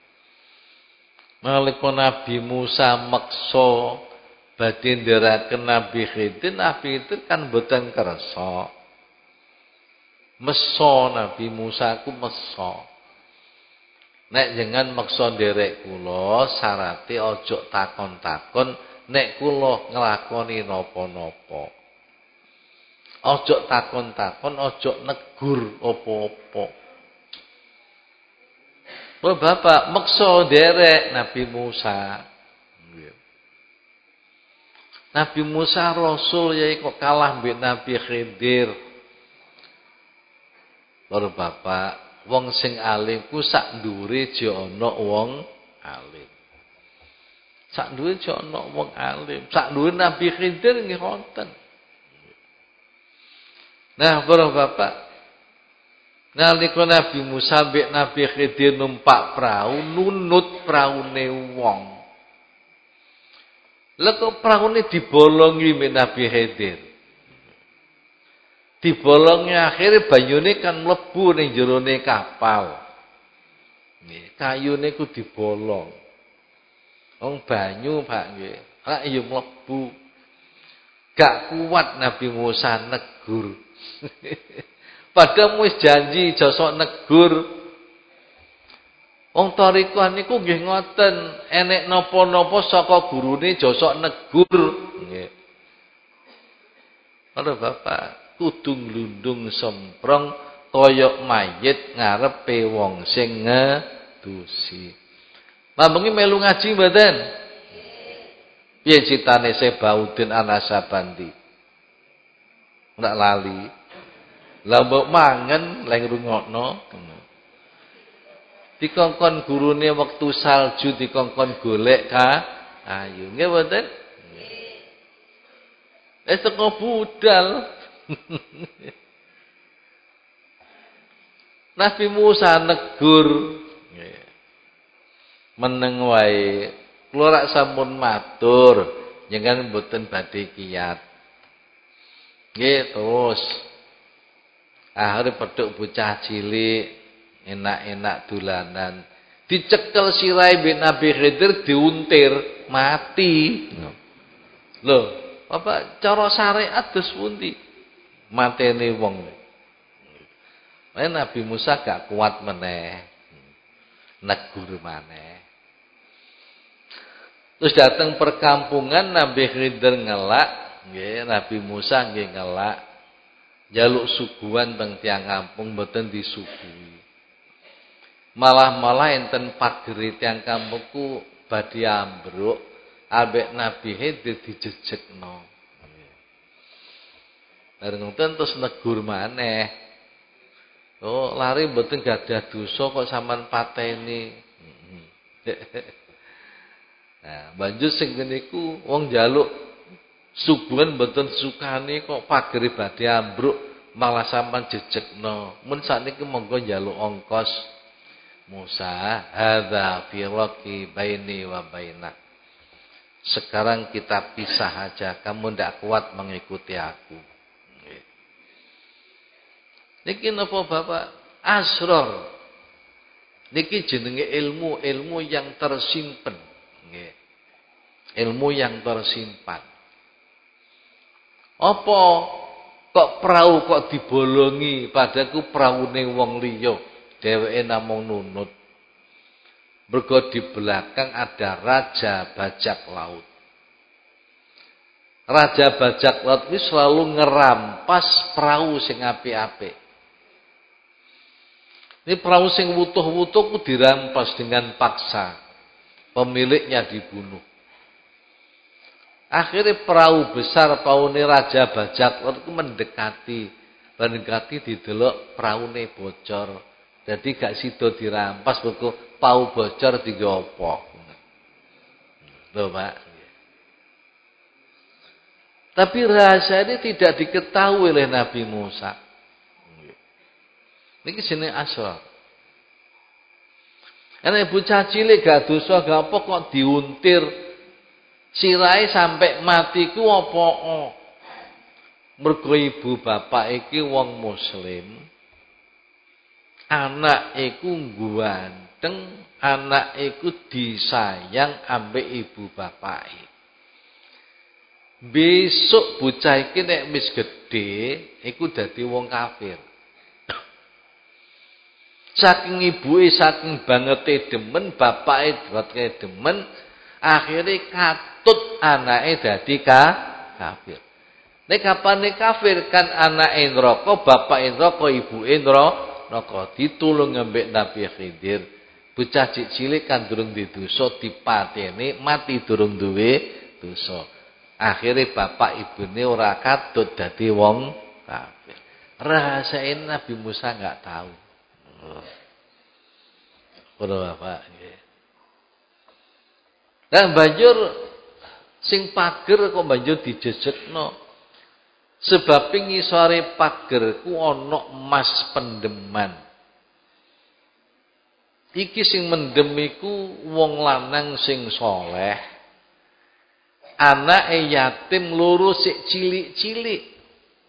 Nalika Nabi Musa meksa badhe ndherekaken Nabi Khidir, Nabi Khidir kan boten kersa. Meso Nabi Musa ku meso. Nek jenengan meksa nderek kula, syarate aja takon-takon nek kula nglakoni napa-napa. Aja takon-takon, aja negur apa-apa. Lho Bapak meksa nderek Nabi Musa. Nabi Musa Rasul ya kok kalah mbek Nabi Khidir. Lho Bapak, wong sing alim ku sak ndure aja ana wong alim. Sak ndure aja ana wong alim. Sak ndure Nabi Khidir nggih wonten. Nah, para bapak, nalika Nabi Musa mbek Nabi Khidir numpak perahu, nunut praune wong. Lha kok praune dibolongi mbek Nabi Khidir. Dibolongi akhirnya banyune kan mlebu ning jerone kapal. Nggih, kayune ku dibolong. Wong banyu, Pak nggih. Lah ya mlebu. Gak kuat Nabi Musa negur. Padahal wis janji aja sok negur. Wong thariqah niku nggih ngoten, enek napa-napa saka gurune aja sok negur, nggih. Ora bapak kudu nglundung semprong kaya mayit ngarepe wong sing ngedusi. Mambengi melu ngaji mboten? Piye citane Sebaudin Anasabandi? Ndak lali. Lah mbok mangen leng rungokno. Dikongkon gurune wektu salju dikongkon golek ka ayu. Nggih mboten? Wis teko budal. Nabi Musa negur. Meneng wae. Kula rak sampun matur, jenengan mboten badhe kiyat. Nggih, terus. Akhire pedhok bocah cilik, enak-enak dolanan. Dicekel sirahe mbek Nabi Khidir diuntir, mati. Lho, apa cara syariat dos pundi? Matene wong. Lah Nabi Musa gak kuat meneh. Negur maneh. Terus datang perkampungan Nabi Khidir ngelak, nggih, Nabi Musa nggih ngelak. Jaluk suguhan teng tiang kampung mboten disuguhi. Malah-malah enten pageri tiang kampungku badhe ambruk, ambek Nabi Khidir dijejekno. Bareng ngoten terus negur maneh. Oh, lari mboten gadah dosa kok sampean pateni. Nah, banjur sing ngene iku wong njaluk suguhan mboten sukane kok pagere badhe ambruk malah sampean jejekno. Mun sakniki monggo njaluk ongkos. Musa, hadza firaqi baini wa bainak. Sekarang kita pisah aja, kamu ndak kuat mengikuti aku. Niki napa Bapak? Asrar. Niki jenenge ilmu, ilmu yang tersimpen. Nggih. Ilmu yang tersimpan. Apa kok perahu kok dibolongi padaku praune wong liya, dheweke namung nunut. Mergo di belakang ada raja bajak laut. Raja bajak laut ini selalu ngerampas perahu sing apik-apik. Ini perahu sing wutuh-wutuh ku dirampas dengan paksa. Pemiliknya dibunuh. Akhirnya perahu besar peraune raja bajak laut itu mendekati. Mendekati didelok peraune bocor. Jadi gak sida dirampas mergo pau bocor digopo. Lho, Pak. Tapi rahasia ini tidak diketahui oleh Nabi Musa. Niki jenenge asrar. Ana bocah cilik gak dosa gak apa kok diuntir sirahe sampai mati ku apa? Mergo ibu bapak iki wong muslim. Anak iku ganteng, anak iku disayang ambek ibu bapake. Besok bocah iki nek wis gedhe iku dadi wong kafir. Saking ibuke saking bangete demen, bapake bangete demen, akhire katut anake dadi ka, kafir. Nek kapane kafir kan anake neraka, bapake neraka, ibuke neraka, ditulung ambek Nabi Khidir. Bocah cilik kan durung di dosa dipateni, mati durung duwe dosa. Akhire bapak ibune ora katut dadi wong kafir. Rahasia Nabi Musa enggak tahu. Ora Bapak nggih. Nah banjur sing pager kok banjur dijejekno. Sebab ngisore pager ku ana emas pendeman. Iki sing mendem iku wong lanang sing saleh. Anake yatim loro sik cilik-cilik.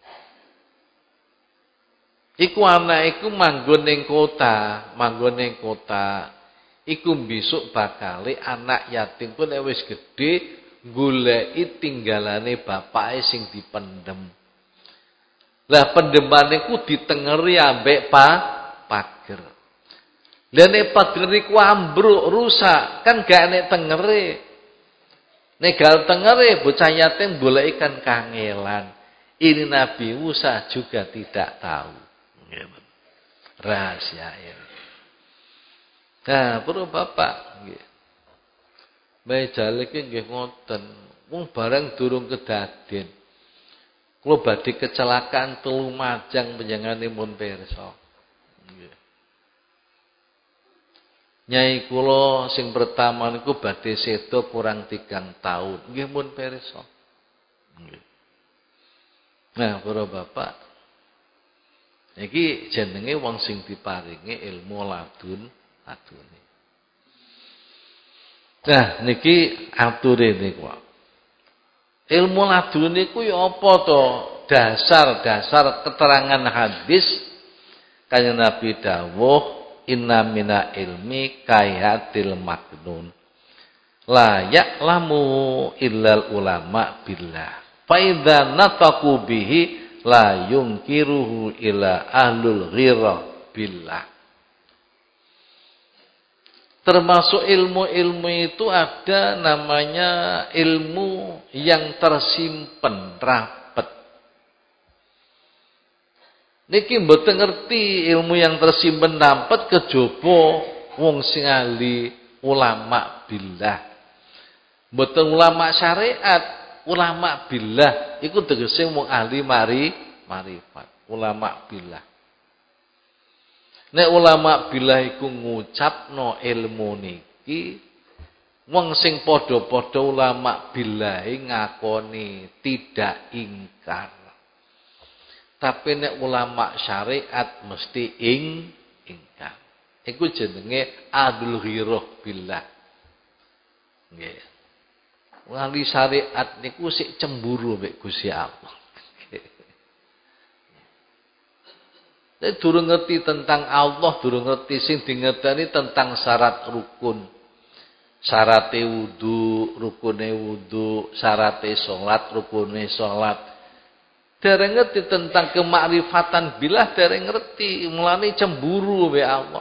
Iku anak iku manggon ning kota, manggon ning kota. Iku besok bakale anak yatim pun nek wis gedhe goleki tinggalane bapake sing dipendem. Lah pendemane ku ditengeri ambek pa pager. Lah nek pager iku ambruk rusak, kan gak nek tengere. Nek gal tengere bocah yatim goleki kan kangelan. Ini Nabi Musa juga tidak tahu. Rahasia ini. Nah, perlu Bapak nggih. Mejal iki nggih ngoten. Wong barang durung kedaden. Kula badhe kecelakaan telu majang panjenenganipun pirsa. Nggih. Nyai kula sing pertama niku badhe seda kurang tigang tahun. Nggih mun pirsa. Nggih. Nah, para bapak, iki jenenge wong sing diparingi ilmu ladun ladune. Nah, niki ature niku. Ilmu ladun niku ya apa to? Dasar-dasar keterangan hadis kanjeng Nabi dawuh inna mina ilmi kayatil maknun la ya'lamu illal ulama billah fa idza nataqu bihi la yunkiruhu ila ahlul ghirah billah. Termasuk ilmu-ilmu itu ada namanya ilmu yang tersimpen rapet. Niki mboten ngerti ilmu yang tersimpen rapet kejaba wong sing ahli ulama billah. Mboten ulama syariat, ulama billah iku tegese wong ahli mari marifat, ulama billah. Nek ulama billah iku ngucapno ilmu niki wong sing padha-padha ulama billah ngakoni tidak ingkar. Tapi nek ulama syariat mesti ing ingkar. Iku jenenge adul ghirah billah. Nggih. Wali syariat niku sik cemburu mek Gusti Allah. Nek durung ngerti tentang Allah, durung ngerti sing dingerteni tentang syarat rukun. Syarate wudu, rukune wudu, syarate salat, rukune salat. Dereng ngerti tentang kemakrifatan billah, dereng ngerti, mulane cemburu mek Allah.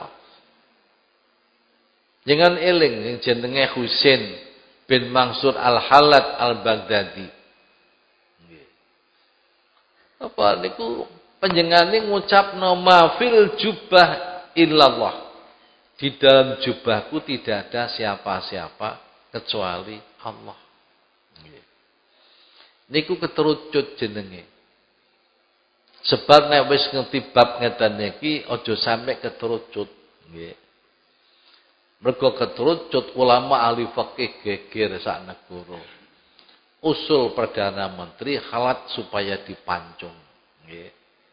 Jangan eling sing jenenge Husain bin Mansur Al-Halat Al-Baghdadi. Nggih. Apa niku panjenengane ngucapno ma fil jubah illallah. Di dalam jubahku tidak ada siapa-siapa kecuali Allah. Nggih. Niku keterucut jenenge. Sebab nek wis ngerti bab ngeten iki aja sampe keterucut. Nggih. Mergo keterucut ulama ahli fikih geger sak negara. Usul Perdana Menteri halat supaya dipancung. Nggih.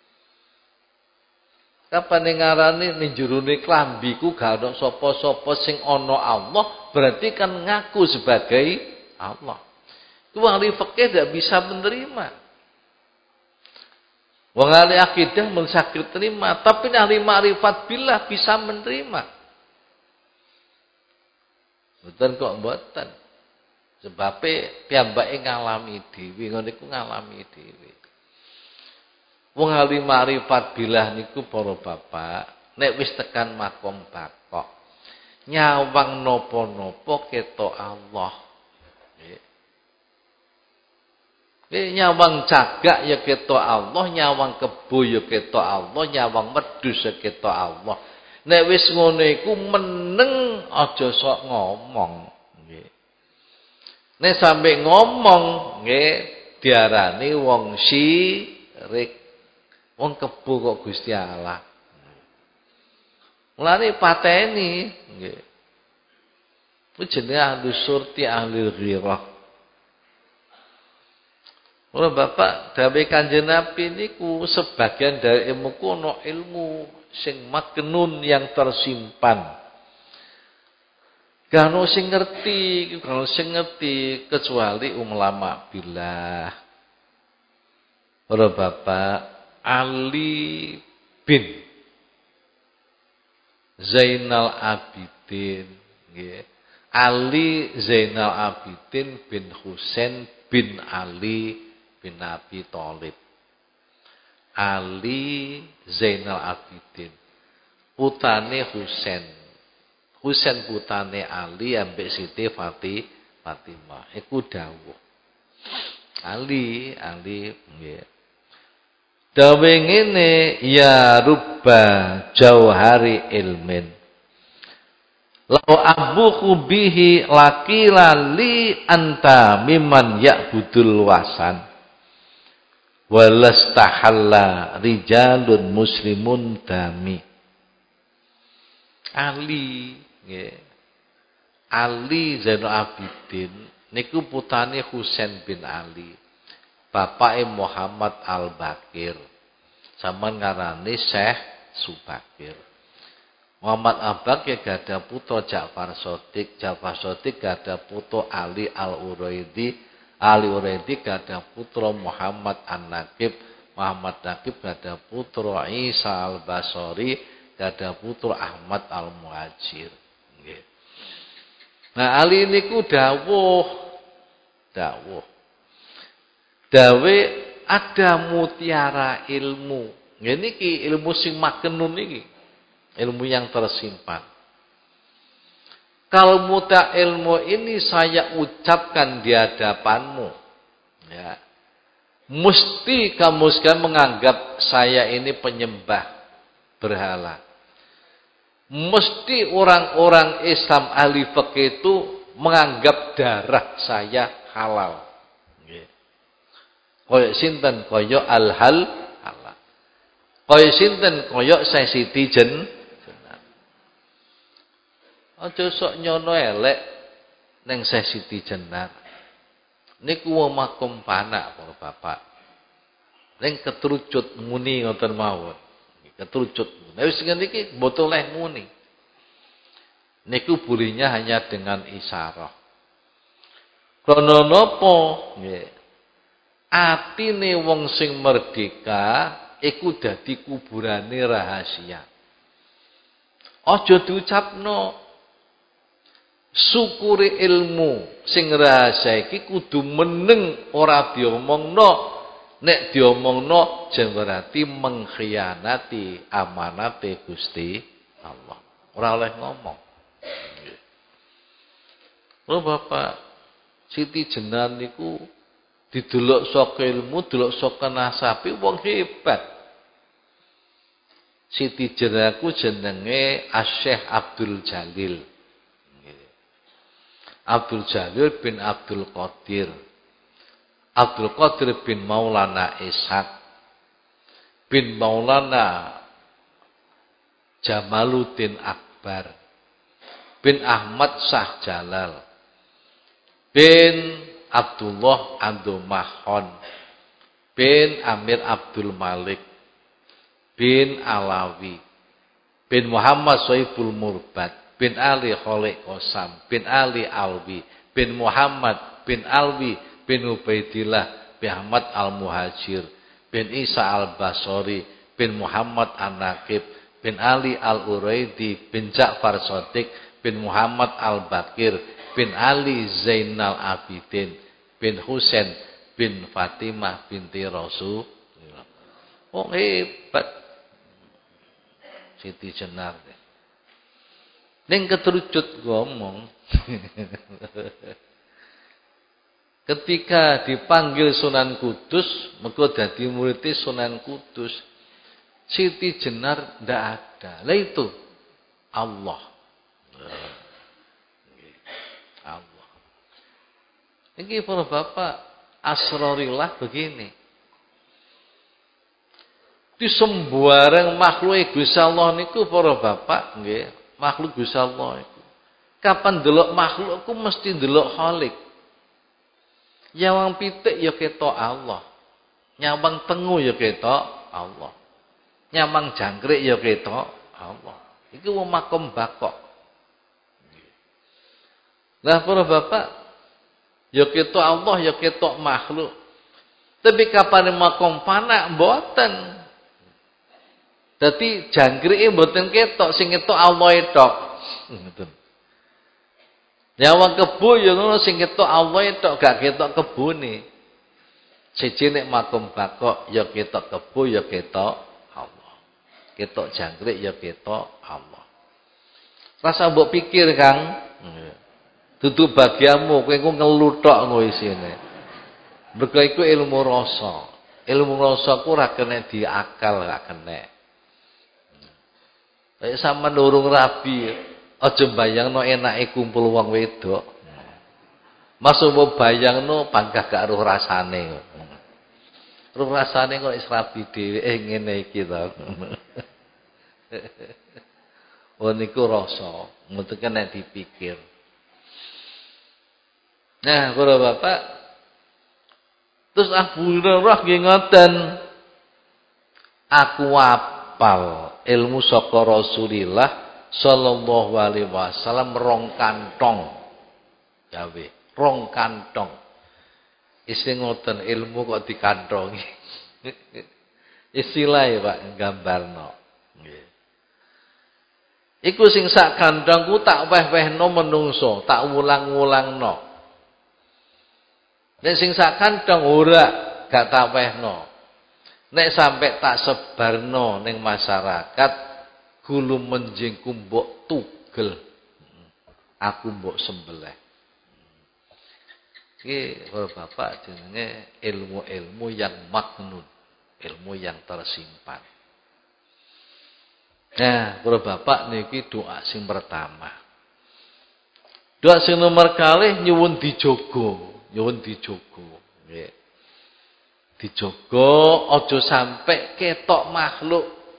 Kapan ngarane ning jerone klambiku gak ono sapa-sapa sing ana Allah, berarti kan ngaku sebagai Allah. Itu ahli fikih tidak bisa menerima. Wong ahli akidah mensakir terima, tapi ahli ma'rifat billah bisa menerima. Mboten kok mboten. Sebabe piyambake ngalami dhewe, ngono iku ngalami dhewe. Wong ahli ma'rifat billah niku para bapak, nek wis tekan makom bakok, nyawang napa-napa ketok Allah. Nggih. Nggih nyawang cagak ya ketok Allah, nyawang kebo ya ketok Allah, nyawang wedhus ya ketok Allah. Nek wis ngono iku meneng aja sok ngomong, nggih. Nek sampe ngomong nggih diarani wong syirik. Wong kebo kok Gusti Allah. Mulane pateni nggih. Ku jenenge ahli surti ahli ghirah. Ora Bapak, dawuh Kanjeng Nabi niku sebagian dari ilmu kuno ilmu sing maknun yang tersimpan. Gak ono sing ngerti, gak ono sing ngerti kecuali ulama billah. Ora Bapak, Ali bin Zainal Abidin, nggih. Ali Zainal Abidin bin Husain bin Ali bin Abi Thalib. Ali Zainal Abidin putane Husain. Husain putane Ali ambek Siti Fatimah. Iku dawuh. Ali, Ali nggih. Dawe ngene ya rubba jauhari ilmin. Lau abuku bihi lakila li anta miman ya'budul wasan. Walastahalla rijalun muslimun dami. Ali nggih. Ali Zainul Abidin niku putane Husain bin Ali. Bapake Muhammad Al-Bakir. Sampeyan ngarani Syekh Subakir. Muhammad Al-Bakir gada putra Ja'far Shadiq, Ja'far Shadiq gada putra Ali Al-Uraidi, Ali Uraidi gada putra Muhammad An-Naqib, Muhammad Naqib gada putra Isa Al-Basri, gada putra Ahmad Al-Muhajir. Nggih. Nah, Ali niku dawuh dawuh dawe ada mutiara ilmu. Niki ilmu sing makenun niki. Ilmu yang tersimpan. Kalau muta ilmu ini saya ucapkan di hadapanmu, ya, mesti kamu sekalian menganggap saya ini penyembah berhala. Mesti orang-orang Islam ahli fikih itu menganggap darah saya halal. Koyok sinten koyok al-hal halal. Koyok sinten koyok saya Siti Jen. Aja sok nyono elek neng saya Siti Jenar. Niku makom panak para bapak. Neng keterucut muni ngoten mawon. Keterucut. Nek wis niki mboten leh muni. Niku bulinya hanya dengan isyarah. Krana napa? Nggih. Atine wong sing merdeka iku dadi kuburane rahasia. Aja diucapno. Syukuri ilmu sing rahasia iki kudu meneng ora diomongno. Nek diomongno jan berarti mengkhianati amanate Gusti Allah. Ora oleh ngomong. Lho Bapak, Siti Jenar niku didelok saka ilmu, delok saka nasabe wong hebat. Siti Jenar ku jenenge Asy-Syaikh Abdul Jalil. Abdul Jalil bin Abdul Qadir. Abdul Qadir bin Maulana Ishaq bin Maulana Jamaluddin Akbar bin Ahmad Shah Jalal bin Abdullah Andumahon bin Amir Abdul Malik bin Alawi bin Muhammad Sohibul Murbad bin Ali Kholiq Qasam bin Ali Alwi bin Muhammad bin Alwi bin Ubaidillah bin Ahmad Al-Muhajir bin Isa Al-Basri bin Muhammad An-Naqib bin Ali Al-Uraidi bin Ja'far Shadiq bin Muhammad Al-Bakir bin Ali Zainal Abidin bin Husain bin Fatimah binti Rasul. Oh hebat Siti Jenar. Ning keterucut ngomong. Ketika dipanggil Sunan Kudus, mergo dadi murid Sunan Kudus, Siti Jenar ndak ada. Lah itu Allah. Allah. Ini para bapak asrorillah begini. Di sembarang makhluk Gusti Allah niku para bapak nggih, makhluk Gusti Allah iku. Kapan delok makhluk ku mesti delok Khalik. Nyawang pitik ya ketok Allah. Nyawang tengu ya ketok Allah. Nyawang jangkrik ya ketok Allah. Iki wong makom bakok. Lah para bapak ya ketok Allah ya ketok makhluk. Tapi kapan makom panak mboten. Dadi jangkrike mboten ketok, sing ketok Allah tok. Ngoten. Nyawang kebo ya ngono sing ketok Allah tok, gak ketok kebone. Siji nek makom bakok ya ketok kebo ya ketok Allah. Ketok jangkrik ya ketok Allah. Rasa mbok pikir, Kang. Dudu bagianmu, kowe engko ngelu tok ngono isine. Mergo iku ilmu rasa. Ilmu rasa ku ora kena diakal, ora kena. Nek sampean urung rabi, aja bayangno enake kumpul wong wedok. Masuk mbok bayangno panggah gak roh rasane. Roh rasane kok wis rabi dhewe eh ngene iki to. Oh niku rasa, mboten kena dipikir. Nah, para bapak, terus Abu Hurairah nggih ngoten. Aku apal ilmu saka Rasulillah sallallahu alaihi wasallam rong kantong. Gawe rong kantong. Isi ngoten ilmu kok dikantongi. Istilah ya Pak gambarno. Nggih. Iku sing sak kantongku tak weh-wehno menungso, tak ulang-ulangno. Nek sing sak kantong ora gak tak wehno. Nek sampai tak sebarno ning masyarakat, gulu menjingku mbok tugel. Aku mbok sembelih. Iki Bapak jenenge ilmu-ilmu yang maknun, ilmu yang tersimpan. Nah, para bapak niki doa sing pertama. Doa sing nomor kalih nyuwun dijogo, nyuwun dijogo, nggih. Dijogo aja sampai ketok makhluk.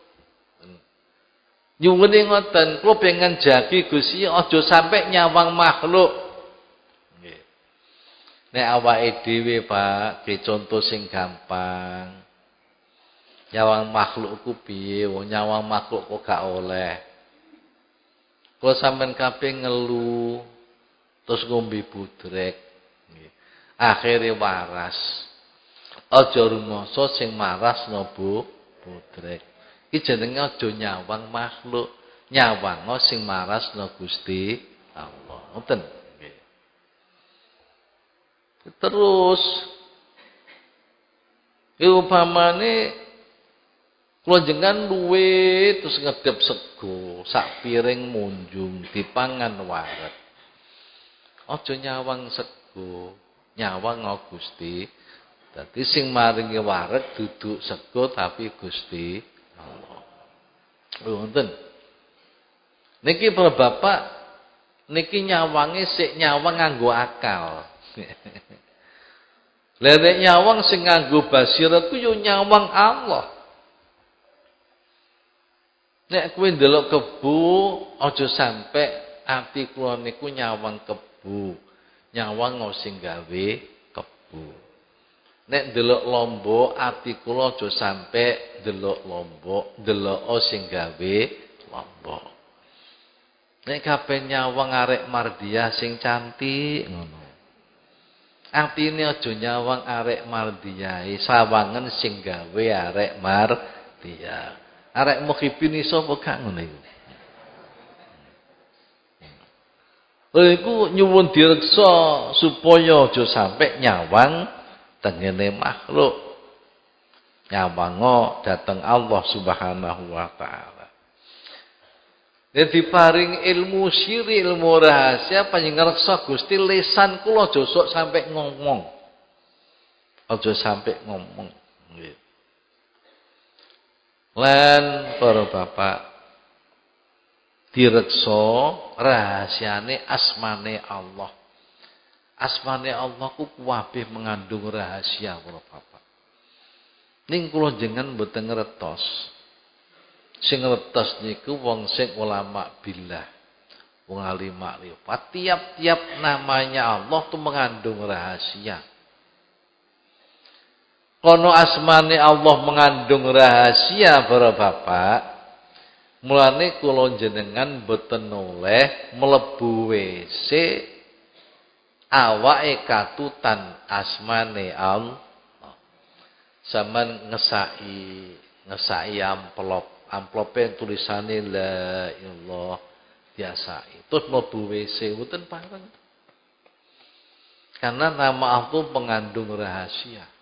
Nyuwune ngoten, kula pengen jagi Gusti aja sampai nyawang makhluk. Nggih. Nek awake dhewe, Pak, ki contoh sing gampang. Nyawang makhluk ku piye? Wong nyawang makhluk kok gak oleh. Kok sampean kabeh ngelu terus ngombe budrek. Akhire waras. Aja rumangsa sing maras nopo budrek. Iki jenenge aja nyawang makhluk, nyawang sing maras no Gusti Allah. Ngoten nggih. Terus iki upamane kula jenengan luwe terus ngedep sego, sak piring munjung dipangan wareg. Aja nyawang sego, nyawang Gusti. Dadi sing maringi wareg duduk sego tapi Gusti Allah. Lho ngoten. Niki para bapak niki nyawange sik nyawang nganggo akal. Lah nek nyawang sing nganggo basirah ku yo nyawang Allah. Nek kowe ndelok kebu, aja sampe ati kula niku nyawang kebu. Nyawang sing gawe kebu. Nek ndelok lombok, ati kula aja sampe ndelok lombok, ndelok sing gawe lombok. Nek kabeh nyawang arek Mardiah sing cantik ngono. Atine aja nyawang arek Mardiah, sawangen sing gawe arek Mardiah. Arek mukhibin iso apa gak ngono iku. Lha iku nyuwun direksa supaya aja sampai nyawang tengene makhluk. Nyawang dateng Allah Subhanahu wa taala. Nek diparing ilmu siri, ilmu rahasia panjenengan reksa Gusti lisan kula aja sok sampai ngomong. Aja sampai ngomong. Nggih. Lan para bapak direksa rahasiane asmane Allah. Asmane Allah ku kabeh mengandung rahasia para bapak. Ning kula jenengan mboten ngertos. Sing ngertos niku wong sing ulama billah. Wong alim makrifat. Tiap-tiap namanya Allah itu mengandung rahasia. Kono asmane Allah mengandung rahasia para bapak. Mulane kula jenengan boten oleh mlebu W C awake katutan asmane Allah. Saman ngesaki, ngesaki amplop, amplope tulisane la ilallah biasa. Terus mlebu W C mboten pareng. Karena nama Allah mengandung rahasia.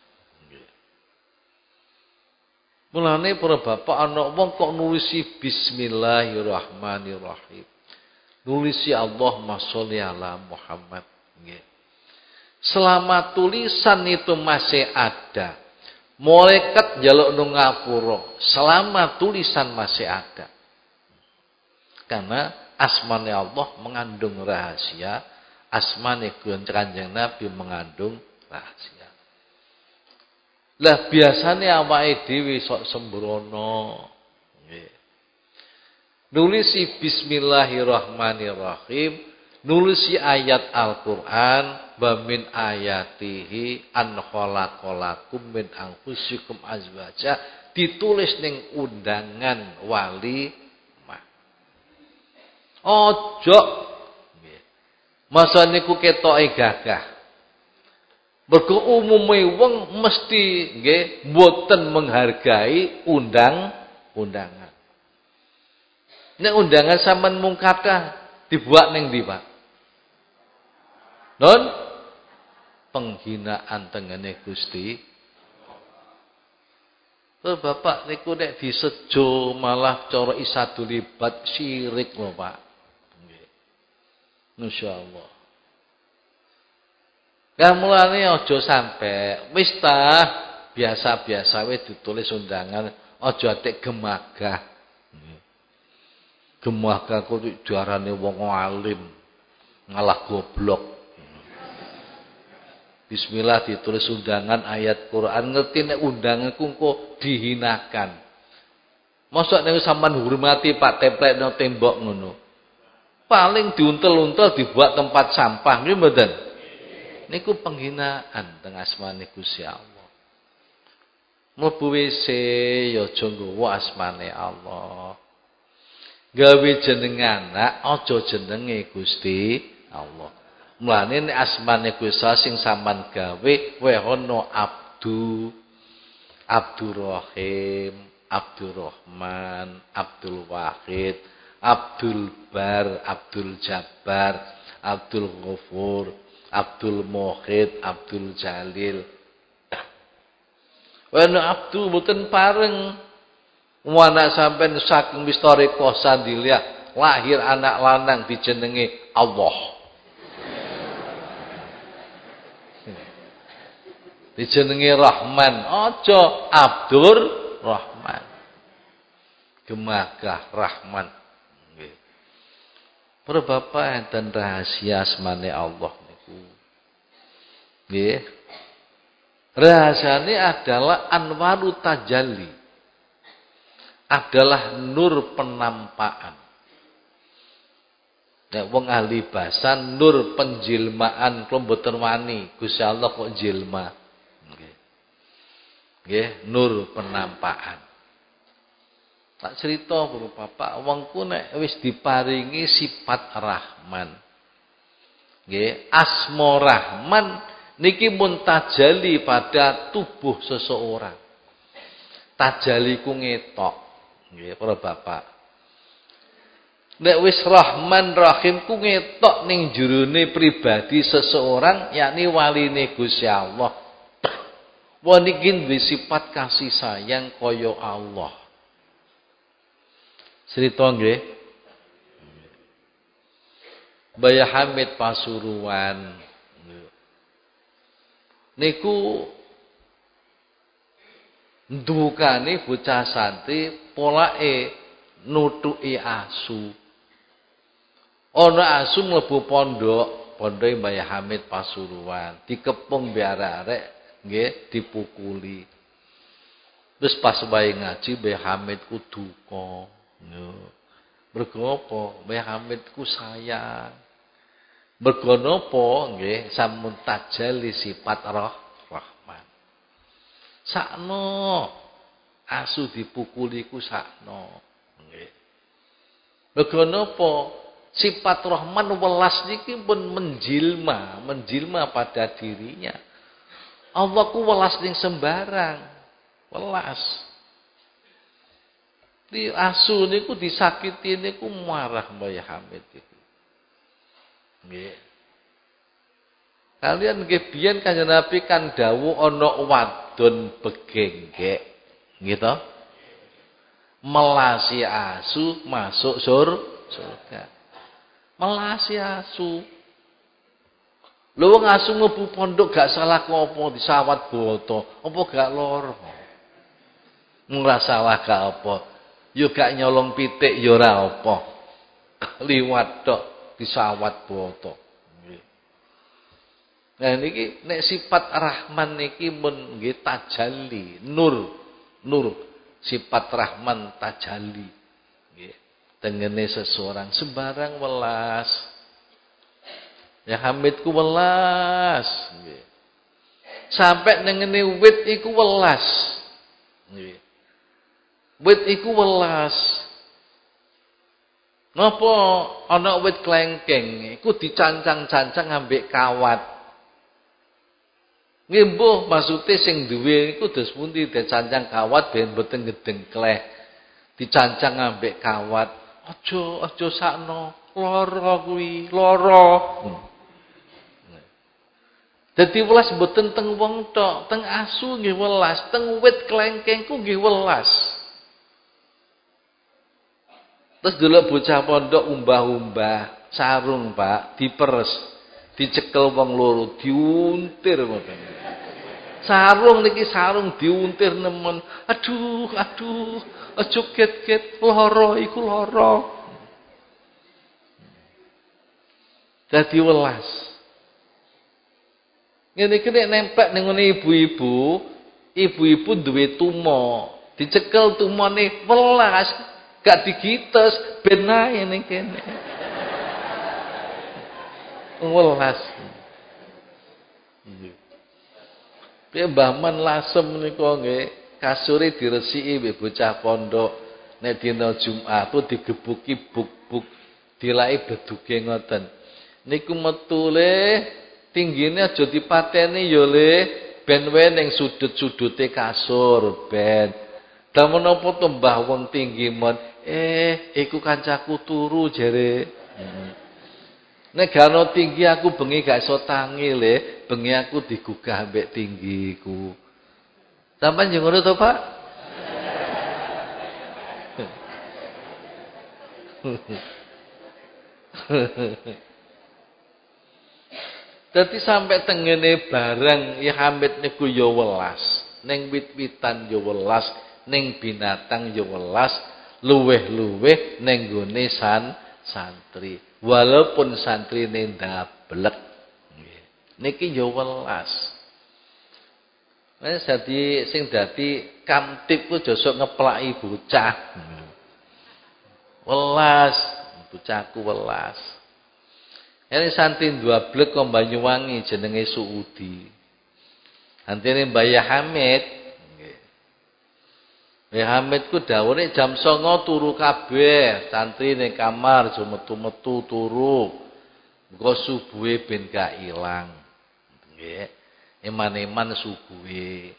Mulane para bapak ana wong kok nulisi bismillahirrahmanirrahim. Nulisi Allahumma sholli ala Muhammad. Nggih. Selama tulisan itu masih ada, Malaikat njaluk nang ngapura selama tulisan masih ada. Karena asmane Allah mengandung rahasia, asmane Kanjeng Nabi mengandung rahasia. Lah biasane awake dhewe sok sembrono. Nggih. Nulisi bismillahirrahmanirrahim, nulisi ayat Al-Qur'an, wa min ayatihi an khalaqalakum min anfusikum azwaja, ditulis ning undangan wali mah. Ojo nggih. Masa niku ketoke gagah. Mergo umume wong mesti nggih mboten menghargai undang-undangan. Nek undangan sampean mung kathah dibuat ning ndi, Pak? Non penghinaan tengene Gusti. Oh, Bapak niku nek disejo malah cara isadul libat syirik lho, Pak. Nggih. Masyaallah. Kamulane aja sampe wis tah biasa-biasa wis ditulis undangan, aja atik gemagah. Gemagah ku diarani wong alim, ngalah goblok. Bismillah ditulis undangan ayat Quran, ngerti nek undangan ku engko dihinakan. Mosok nek sampean hormati Pak templek nang tembok ngono. Paling diuntel-untel dibuat tempat sampah, nggih mboten? Niku penghinaan teng asmane Gusti Allah. Mlebu W C ya aja nggawa asmane Allah. Gawe jeneng anak aja jenenge Gusti Allah. Mulane nek asmane Gusti sing sampean gawe wae ana Abdu, Abdurrahim, Abdurrahman, Abdul Wahid, Abdul Bar, Abdul Jabbar, Abdul Ghafur, Abdul Muhid, Abdul Jalil. Wana Abdu mboten pareng. Anak sampean saking mistore kosan dilihat lahir anak lanang dijenenge Allah. Dijenenge Rahman, aja Abdur Rahman. Gemagah Rahman. Nggih. Para bapak enten rahasia asmane Allah niku. Nggih. Rahasiane adalah anwaru tajalli. Adalah nur penampakan. Nek wong ahli bahasa nur penjilmaan kula mboten wani, Gusti Allah kok jilma. Nggih. Nggih, nur penampakan. Tak cerita Guru Bapak, wongku nek wis diparingi sifat Rahman. Nggih, asma Rahman niki mun tajali pada tubuh seseorang. Tajali ku ngetok. Nggih, para bapak. Nek wis Rahman Rahim ku ngetok ning jurune pribadi seseorang, yakni waline Gusti Allah. Wong niki duwe sifat kasih sayang kaya Allah. Cerita nggih. Mbah Hamid Pasuruan. Niku ndukane bocah santri polake nutuki asu. Ana asu mlebu pondok, pondoke Mbah Hamid Pasuruan, dikepung mbek arek-arek nggih dipukuli. Terus pas wae ngaji Mbah Hamid ku duka. Mergo apa? Mbah Hamid ku sayang. Mergo napa nggih sampun tajali sifat roh Rahman. Sakno asu dipukuli ku sakno. Nggih. Mergo napa? Sifat Rahman welas niki pun menjilma, menjilma pada dirinya. Allah ku welas ning sembarang. Welas. Di asu niku disakiti niku marah Mbah Hamid itu. Nggih. Kalian nggih biyen Kanjeng Nabi kan dawuh ana wadon begenggek. Nggih to? Melasi asu masuk sur surga. Melasi asu. Lho wong asu mlebu pondok gak salah apa disawat boto, apa gak lara? Ora salah gak apa. Ya gak nyolong pitik ya ora apa. Liwat tok disawat boto. Nah niki nek sifat Rahman niki mun nggih tajalli, nur. Nur sifat Rahman tajalli. Nggih. Tengene seseorang sembarang welas. Ya Hamidku welas nggih. Sampai nengene wit iku welas. Nggih. Wit iku welas. Napa ana wit klengkeng iku dicancang-cancang ambek kawat. Nggih mbuh maksude sing duwe iku dos pundi dicancang kawat ben mboten ngedengkleh. Dicancang ambek kawat. Aja aja sakno lara kuwi, lara. Hmm. Dadi welas mboten teng wong tok, teng asu nggih welas, teng wit klengkeng ku nggih welas. Terus delok bocah pondok umbah-umbah sarung, Pak, diperes, dicekel wong loro, diuntir ngoten. Sarung niki sarung diuntir nemen. Aduh, aduh, aja get-get lara iku lara. Dadi welas. Ngene iki nek nempel ning ngene ibu-ibu, ibu-ibu duwe tuma, dicekel tumane welas, gak digites ben ae ning kene. Welas. Piye Mbah Man lasem menika nggih, kasure diresiki mbek bocah pondok. Nek dina Jumat ku digebuki buk-buk, dilaki beduke ngoten. Niku metu le tinggine aja dipateni ya le, ben wae ning sudut-sudute kasur ben. Lah menapa to Mbah wong tinggi mon, eh iku kancaku turu jare. Hmm. Nek gano tinggi aku bengi gak iso tangi le, bengi aku digugah mbek tinggiku. Sampeyan yo ngono to, Pak? Dadi sampai tengene barang ya Hamid niku ya welas, ning wit-witan ya welas, ning binatang ya welas, luweh-luweh ning gone san santri. Walaupun santrine ndablek. Niki ya welas. Wis dadi sing dadi kamtip ku aja sok ngeplaki bocah. Welas, bocahku welas. Ini santri dua blek kok Banyuwangi jenenge Suudi. Antene Mbah Hamid. Mbah Hamid ku dawuhe jam songo turu kabeh, santri ning kamar aja metu-metu turu. Engko subuhe ben gak ilang. Nggih. Eman-eman subuhe.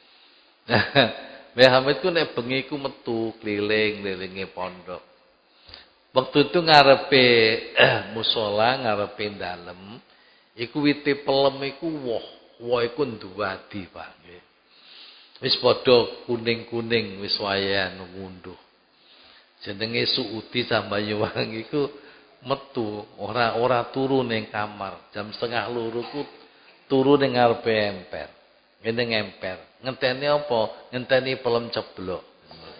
Mbah Hamid ku nek bengi ku metu keliling-kelilinge pondok. Waktu itu ngarepe eh, musola, ngarepe dalem, iku wite pelem iku woh, woh iku nduwadi, Pak. Wis padha kuning-kuning wis wayahan ngunduh. Jenenge Suudi Banyuwangi iku metu, ora ora turu ning kamar. Jam setengah loro ku turu ning ngarepe emper. Ngene emper. Ngenteni apa? Ngenteni pelem ceblok.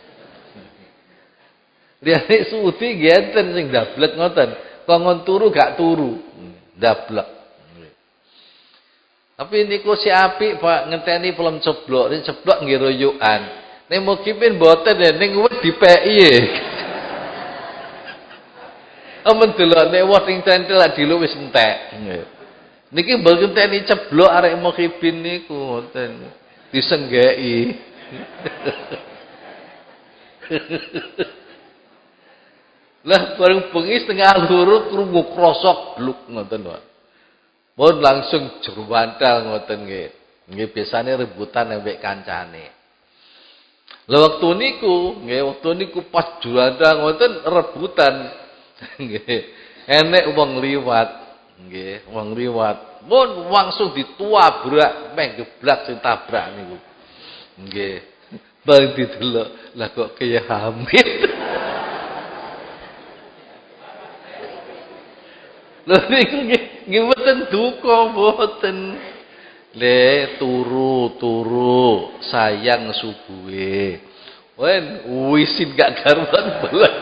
Liyane Suudi nggih enten sing ndablek ngoten. Kongkon turu gak turu. Ndablek. Tapi niku si apik Pak ngenteni pelem ceblok, ning ceblok nggih royokan. Ning mukipin mboten ning wit dipeki. Amun delokne wong sing centil dilu wis entek. Niki mbok ngenteni ceblok arek mukibin niku ngoten. Disenggeki. Lah bareng bengi setengah loro krungu krosok bluk ngoten wae. Mun langsung jruwantal ngoten nggih. Nggih biasane rebutan ambek kancane. Lah waktu niku, nggih waktu niku pas jruwantal ngoten rebutan. Nggih. Enek wong liwat, nggih, wong liwat. Mun langsung dituabrak, meh geblak sing tabrak niku. Nggih. Bareng didelok, lah kok kaya Hamid. Lho niku nggih nggih mboten duka mboten. Le turu turu sayang subuhe. Wen wisin gak karuan belah.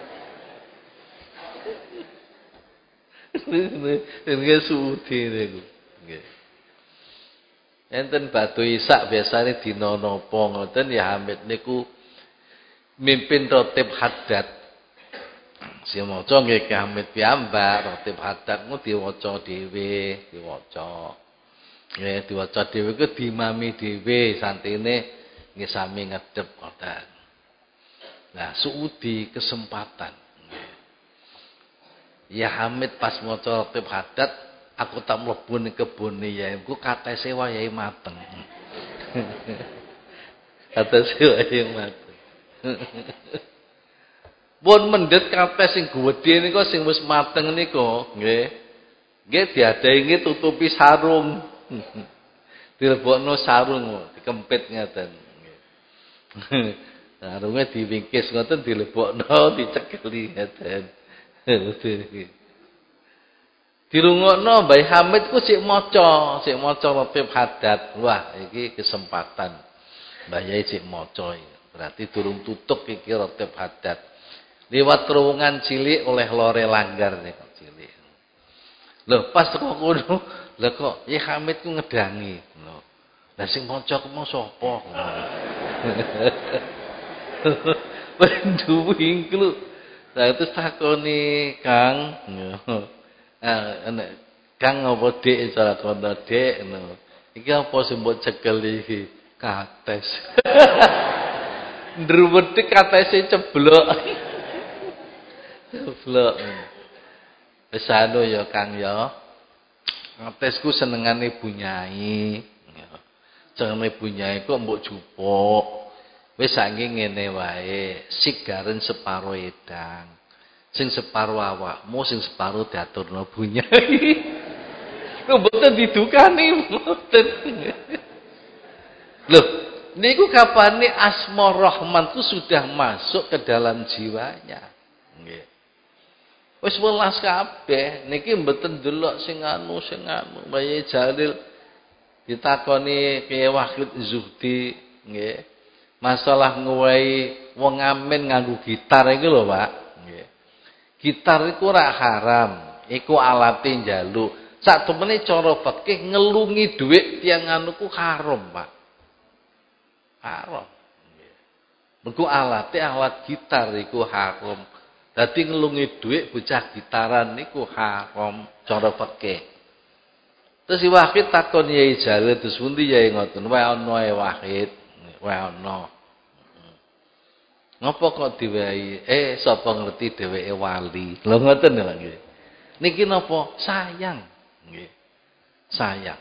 Nggih suudi niku. Nggih. Enten batu isak biasane dina napa ngoten ya Hamid niku mimpin rotib haddad. Sing maca nggih Ki Hamid piyambak, rotib haddad ku diwaca dhewe, diwaca. Nggih diwaca dhewe ku diimami dhewe santine nggih sami ngedhep ngoten. Nah, suudi kesempatan. Ya Hamid pas maca rotib haddad, aku tak mlebu ning kebune yaimku katese wayahe mateng. Katese wayahe mateng. Pun mendhet kates sing gedhe nika sing wis mateng nika, nggih. Nggih diadahi tutupi sarung. Dilebokno sarung, dikempit ngeten. Sarunge diwingkis ngoten dilebokno, dicekeli ngeten. Dirungokno Mbah Hamid ku sik maca, sik maca rotib haddad. Wah, iki kesempatan. Mbah Yai sik maca iki. Berarti durung tutup iki rotib haddad. Liwat terowongan cilik oleh lore langgar nih kok cilik. Lho pas kok ngono, lha kok ya Hamid ku ngedangi. Lho. Lah sing maca ku mau sapa? Wendu wingklu. Lah itu takoni Kang. Ah enek Kang apa Dik cara kono Dik ngono. Iki apa sing mbok cekel iki? Kates. Ndruwedhek katese ceblok. Ceblok. Wis anu ya Kang ya. Katesku senengane Bu Nyai. Senengane Bu Nyai kok mbok jupuk. Wis saiki ngene wae, sigaren separo edang. Sing separo awakmu, sing separo diaturno Bu Nyai. Lho mboten didukani mboten. Loh, niku kapane Asma Rahman itu sudah masuk ke dalam jiwanya. Nggih. Wis welas kabeh, niki mboten delok sing anu sing anu. Bayi Jalil ditakoni Kiai Wahid Zuhdi, nggih. Masalah nguwahi wong amin nganggo gitar iki lho, Pak. Nggih. Gitar iku ora haram, iku alate njaluk. Saktemene cara fikih ngelungi dhuwit tiyang anu ku haram, Pak. Haram. Nggih. Mergo alate alat gitar iku haram. Dadi ngelungi dhuwit bocah gitaran niku haram cara fikih. Terus si Wahid takon Yai Jalil terus pundi Yai ngoten, wae ana e Wahid, wae ana. Ngapa kok diwehi? Eh sapa ngerti dheweke wali. Lho ngoten lho nggih. Niki napa? Sayang. Nggih. Sayang.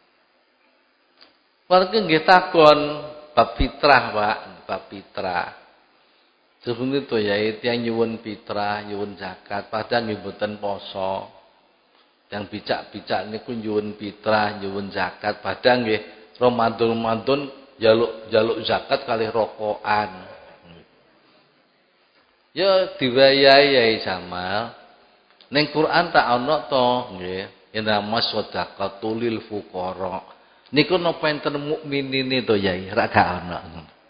Warga nggih takon bab fitrah, Pak, bab fitrah. Sebenarnya to Yai tiyang nyuwun fitrah, nyuwun zakat, padahal nggih mboten poso. Yang bijak-bijak niku nyuwun fitrah, nyuwun zakat, padahal nggih Ramadan-Ramadan jaluk-jaluk zakat kalih rokokan. Ya diwayahi Yai Jamal. Ning Quran tak ana to nggih, innamas shadaqatu lil fuqara. Niku napa enten mukminine to Yai, ra gak ana.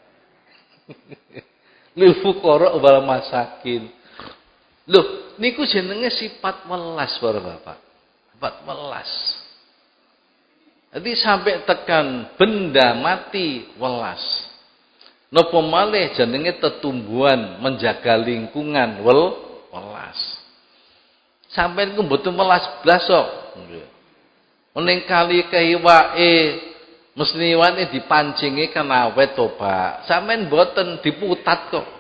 Lil fuqara wal masakin. Loh, niku jenenge sifat welas para Bapak. Sifat welas. Jadi sampai tekan benda mati welas. Napa malih jenenge tetumbuhan menjaga lingkungan wel welas. Sampai niku mboten welas blas kok. Nggih. Ning kali keiwake mesniwane dipancingi kan awet to, Pak. Sampeyan mboten diputat kok.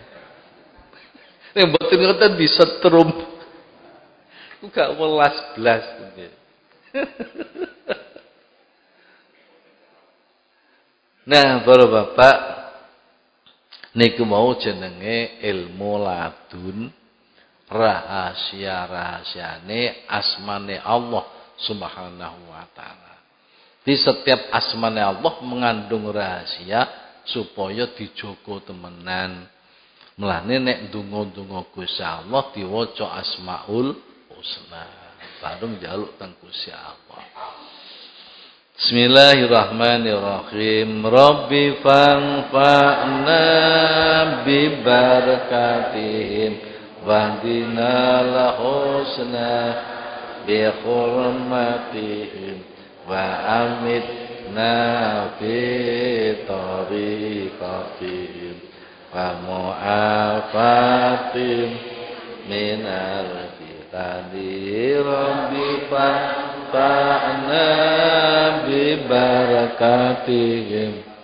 Nek mboten ngoten disetrum. Ku gak welas blas nggih. Nah, para Bapak niku mau jenenge ilmu ladun rahasia-rahasiane asmane Allah Subhanahu wa taala. Di setiap asmane Allah mengandung rahasia supaya dijogo temenan. Mulane nek ndonga-ndonga Gusti Allah diwaca Asmaul Husna. Bareng jaluk teng Gusti Allah. Bismillahirrahmanirrahim. Rabbi fanfa'na bi barakatihim wahdina lahusna bi hurmatihim wa amitna fi tariqatihim wa mu'afatim minal fitani. Rabbi fanfa'na bi barakatihim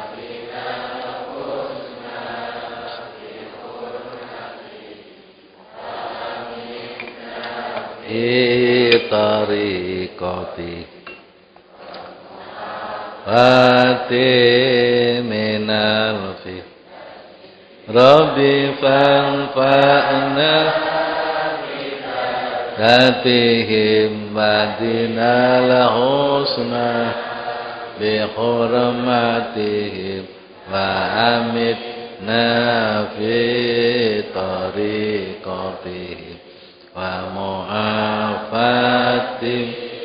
tariqati fatiminal fi. Rabbi fanfa'na Katihim badina lahusna bi hurmatihim wa amitna fi tariqatihim wa mu'afatim.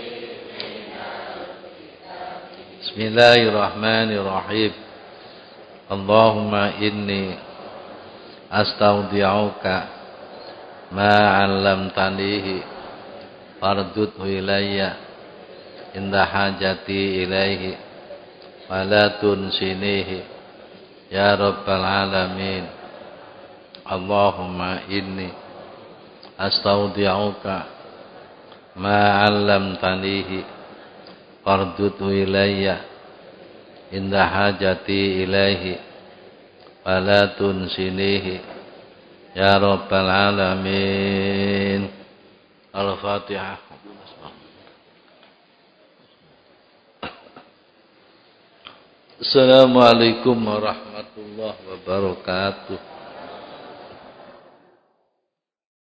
Bismillahirrahmanirrahim. Allahumma inni astaudi'uka ma 'allamtanihi fardudhu ilayya inda hajati ilaihi wa la tunsinihi ya rabbal alamin. Allahumma inni astaudi'uka ma 'allamtanihi fardudhu ilayya inda hajati ilaihi wa la tunsinihi ya rabbal alamin. Al-Fatihah. Assalamualaikum warahmatullahi wabarakatuh.